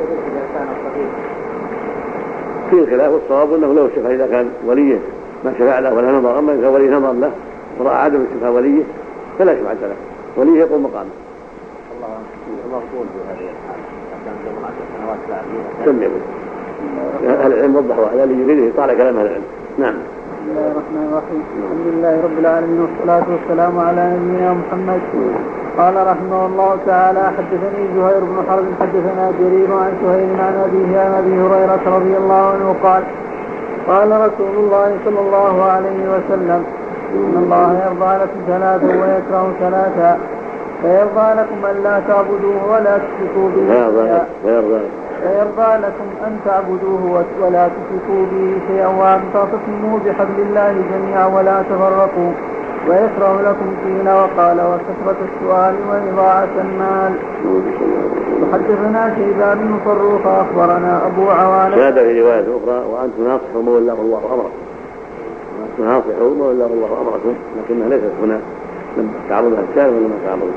في خلاف الصواب أنه لو شفع إذا كان وليه ما شفع له ولا نظر. أما إذا كان وليه نظر له ورأى عدم الشفاء وليه فلا شفع له وليه يقوم مقامه. الله المقبول في هذه الحالة كان جمعة سنوات لا سمعوا أهل العلم وضحوا هذا اللي يريده طالع كلام أهل العلم. نعم. بسم الله الرحمن الرحيم. الحمد لله رب العالمين والصلاة والسلام على نبينا محمد. قال رحمه الله تعالى حدثني زهير بن حرب حدثنا جرير عن سهيل عن أبيه عن أبي هريرة رضي الله عنه قال قال رسول الله صلى الله عليه وسلم إن الله يرضى لكم ثلاثا ويكره ثلاثا فيرضى لكم أن لا تعبدوه ولا تشركوا به شيئا فيرضى لكم أن تعبدوه ولا تشركوا به شيئا وأن تعتصموا بحبل الله جميعا ولا تفرقوا ويكره لكم قيل وقال وكثرة السؤال وإضاعة المال. وحدثنا شيبان بن فروخ أخبرنا أبو عوانة هذا في رواية أخرى وأنتم ناصحوا ما ولاه الله أمركم وأنتم ناصحوا ما ولاه الله أمركم لكنها ليست هنا لم تعرضها الشارع ولا ما تعرضها.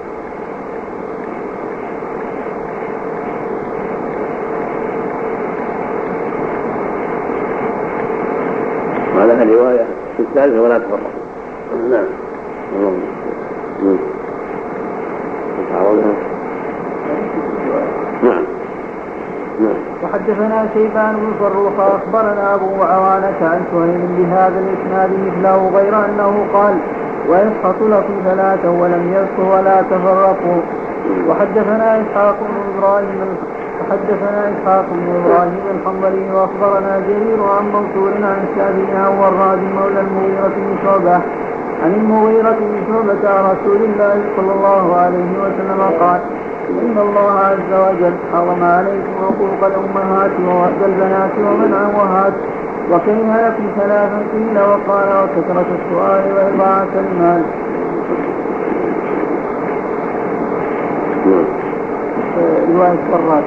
وعلى رواية في الثالثة ولا تفرقوا. نعم نعم تعرضها. نعم نعم. وحدثنا شيبان بن فروخ أخبرنا أبو عوانة عن سهيل بهذا الإسناد مثله غير أنه قال ويسقط لكم ثلاثة ولم يذكر ولا تفرقوا. وحدثنا إسحاق بن إبراهيم وحدثنا إسحاق بن إبراهيم الحنظلي وأخبرنا جرير عن منصور عن الشافعي عن وراد مولى المغيرة بن شعبة عن المغيرة بن شعبة عن رسول الله صلى الله عليه وسلم قال إن الله عز وجل حرم عليكم عقوق الأمهات ووأد البنات ومنع وهات وكره لكم ثلاثا قيل وقال وكثرة السؤال وإضاعة المال. رواية فرات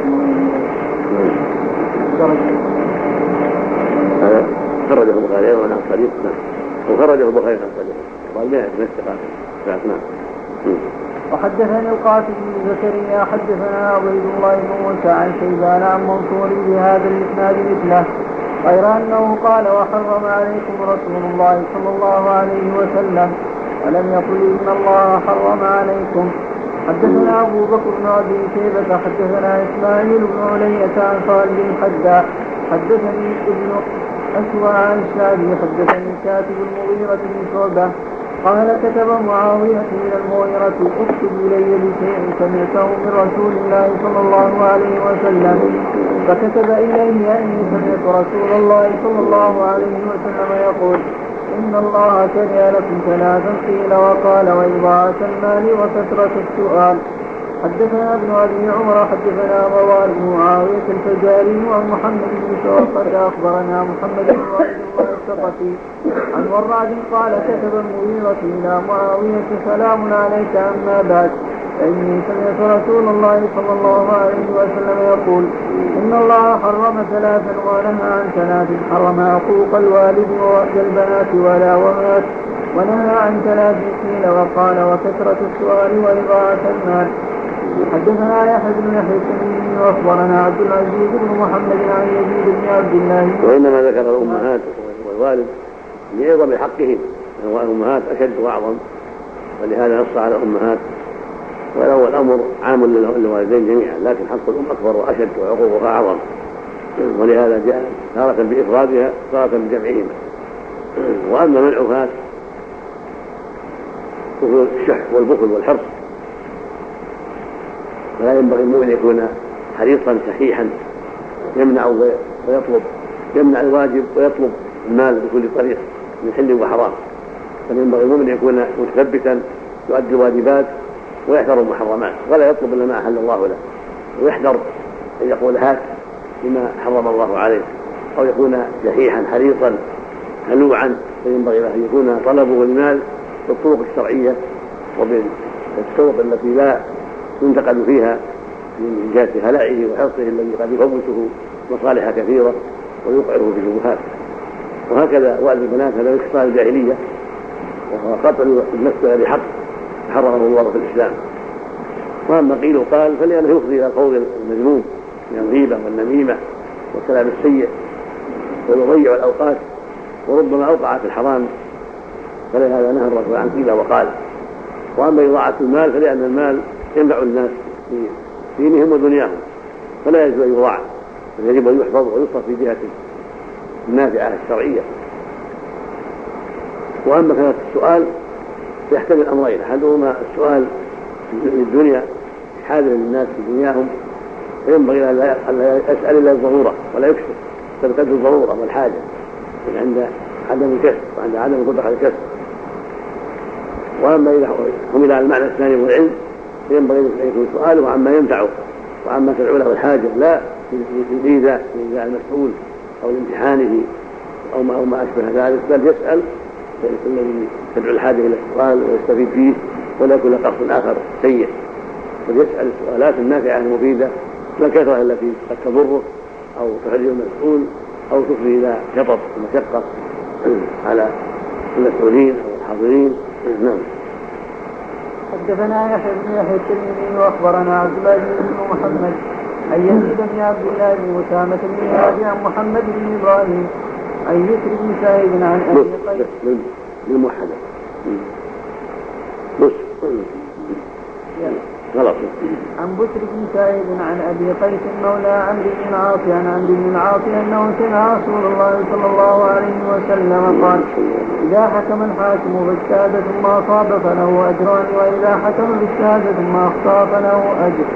خرجه البخاري وعن طريق وخرجه البخاري عن طريق قال ما يتمسك نعم. وحدثني القاسم بن زكريا حدثنا عبيد الله بن موسى عن شيبان عن منصور بهذا الاسناد مثله غير انه قال وحرم عليكم رسول الله صلى الله عليه وسلم ولم يقل ان الله حرم عليكم. حدثنا ابو بكر بن ابي شيبه حدثنا اسماعيل بن علية عن خالد الحداء حدثني ابن اسوى عن الشعبي حدثني كاتب المغيرة بن شعبة قال كتب معاوية إلى المغيرة اكتب إلي بشيء سمعته من رسول الله صلى الله عليه وسلم فكتب إليه أني سمعت رسول الله صلى الله عليه وسلم يقول إن الله كره لكم ثلاثا قيل وقال وإضاعة المال وكثرة السؤال. حدثنا ابن أبي عمر حدثنا موال بن معاوية الفزاري وعن محمد بن شعبة أخبرنا محمد بن عبد الله الثقفي عن وراد قال كتب المغيرة إلى معاوية سلام عليك أما بعد فإني سمعت رسول الله صلى الله عليه وسلم يقول إن الله حرم ثلاثا ونهى عن ثلاث حرم عقوق الوالد ووأد البنات ولا ومات ونهى عن ثلاث قيل وقال وكثرة السؤال وإضاعة المال. حدثنا يحيى بن يحيى التميمي واخبرنا عبد العزيز بن محمد عن يزيد بن عبد الله وانما ذكر الامهات والوالد لعظم حقهم الأمهات أشد وأعظم، ولهذا نص على الأمهات. والأول أمر عام للوالدين جميعا، لكن حق الأم أكبر وأشد وعقوقها أعظم، ولهذا جاء تارة بإفرادها تارة بجمعهما. وأما منعها كفر الشح والبخل والحرص، فلا ينبغي المؤمن يكون حريصا شحيحا يمنع ويطلب، يمنع الواجب ويطلب المال بكل طريق من حل وحرام، بل ينبغي المؤمن يكون متثبتا يؤدي الواجبات ويحذر المحرمات، ولا يطلب الا ما احل الله له، ويحذر ان يقول هات بما حرم الله عليه، او يكون شحيحا حريصا هلوعا، فينبغي له ان يكون طلبه المال بالطرق الشرعيه وبالطرق التي لا ينتقد فيها من جهه هلعه وحرصه الذي قد يفوته مصالح كثيره ويوقعه في شبهات. وهكذا والد البنات هذا من خصال الجاهليه، وهو قطع النفس بحق حرمه الله في الاسلام. واما قيل وقال فلانه يفضي الى القول المذموم من الغيبه والنميمه والكلام السيء ويضيع الاوقات وربما اوقع في الحرام، فلهذا نهى الرسول عن قيل وقال. واما اضاعه المال فلان المال ينفع الناس في دينهم ودنياهم، فلا يجوز ان يضاع، بل يجب ان يحفظ ويصرف في جهه النافعه الشرعيه. واما كانت السؤال يحتمل امرين، احدهما السؤال في الدنيا حاضر للناس في دنياهم، فينبغي ان لا يسال الا الضروره ولا يكسر، بل قدر الضروره والحاجه من عند عدم الكسب وعند عدم القدره على الكسب. واما اذا حمل على المعنى الثاني والعلم فينبغي ان يكون سؤاله عما ينفعه وعما تدعو له الحاجه، لا لإيذاء المسؤول او لامتحانه او ما, أو ما اشبه ذلك، بل يسال الذي تدعو الحاجه الى السؤال ويستفيد فيه ولا يكون له قصد اخر سيء، بل يسال السؤالات النافعه المفيده لا الكثره التي قد تضره او تخرج المسؤول او تفضي الى شطط ومشقه على المسؤولين او الحاضرين. نعم. حدثنا يحيى بن يحيى الترمذي واخبرنا عبد الله بن محمد عن يزيد بن عبد الله بن أسامة بن هادي عن محمد بن ابراهيم عن يسر بن سعيد عن ابي قيس للموحده بس غلط عن بسر بن سعيد عن ابي قيس مولى عمرو بن العاص عن عمرو بن العاص انه سمع رسول الله صلى الله عليه وسلم قال: اذا حكم الحاكم باجتهاد ثم اصاب فله اجران، واذا حكم باجتهاد ثم اخطا فله اجر.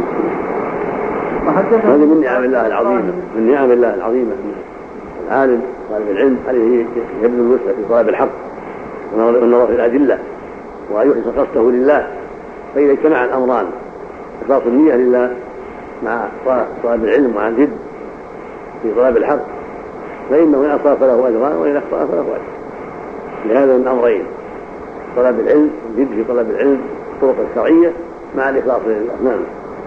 هذه من نعم الله العظيمه، من نعم الله العظيمه العالم طالب العلم عليه يبذل الوسع في طلب الحق والنظر في الادله وان يحسن قصده لله. فإذا اجتمع الأمران إخلاص النية لله مع طلب العلم وعن جد في طلب الحق فإنه إن أصاب فله أجران وإن أخطأ فله أجر. لهذا من أمرين: طلب العلم والجد في طلب العلم الطرق الشرعية مع الإخلاص لله. نعم.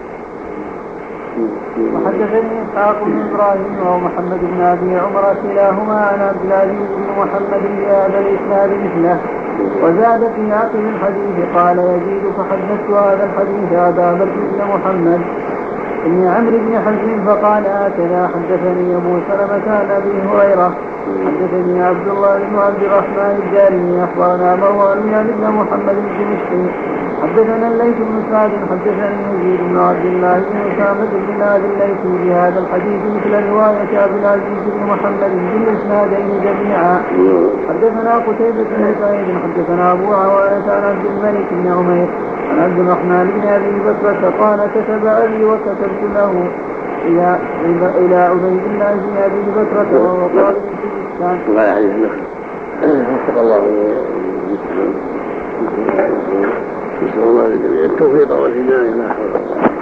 وحدثني إسحاق بن إبراهيم ومحمد بن أبي عمر كلاهما عن عبد العزيز بن محمد بهذا الإسناد مثله، وزاد في عقب الحديث قال يزيد: فحدثت هذا الحديث أبا بكر بن محمد بن عمرو بن حزم فقال هكذا حدثني أبو سلمة عن أبي هريرة. حدثني عبد الله بن عبد الرحمن الدارمي أخبرنا مروان يعني بن محمد الدمشقي حدثنا الليث بن سعد حدثني يزيد بن عبد الله بن أسامة بن هذا الليث بهذا الحديث مثل رواية عبد العزيز بن محمد بالإسنادين جميعا. حدثنا قتيبة بن سعيد حدثنا أبو عوانة عن عبد الملك بن عمير عن عبد الرحمن بن أبي بكر قال: كتب أبي وكتبت له إلى إلى عبيد الله بن أبي بكر وهو قال في الإسلام. الله نسأل الله للجميع التوفيق والهداية. لا حول ولا قوة.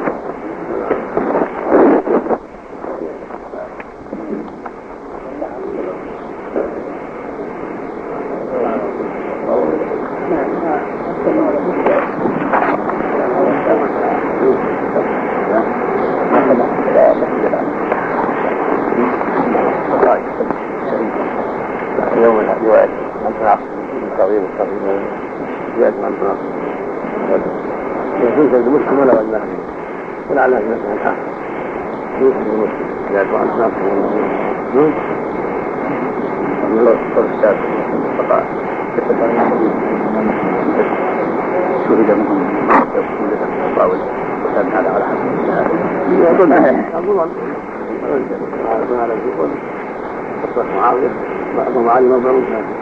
يوم الوعد من تنعصر التعظيم التعظيم زيادة من تنعصر يكون كذب مسلم ولا ولا ولعلها في نفسها الحق يوسف المسلم زيادة من تنعصر والله من الله السادس الفقاء شهد منهم يقول وكان هذا على حسب يقول أقول هذا يقول قصة معاوية بعضهم علي مبعوث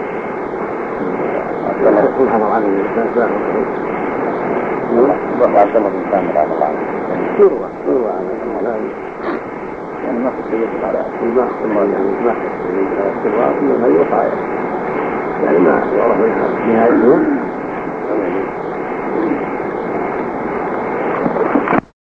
يقول حفظ عنه الإنسان سلاح الله عبد الله بن كامل على الله يروى يروى عن يعني ما في سيد على ما يعني ما في الواقع من هذه وقاية يعني ما يعرف منها نهاية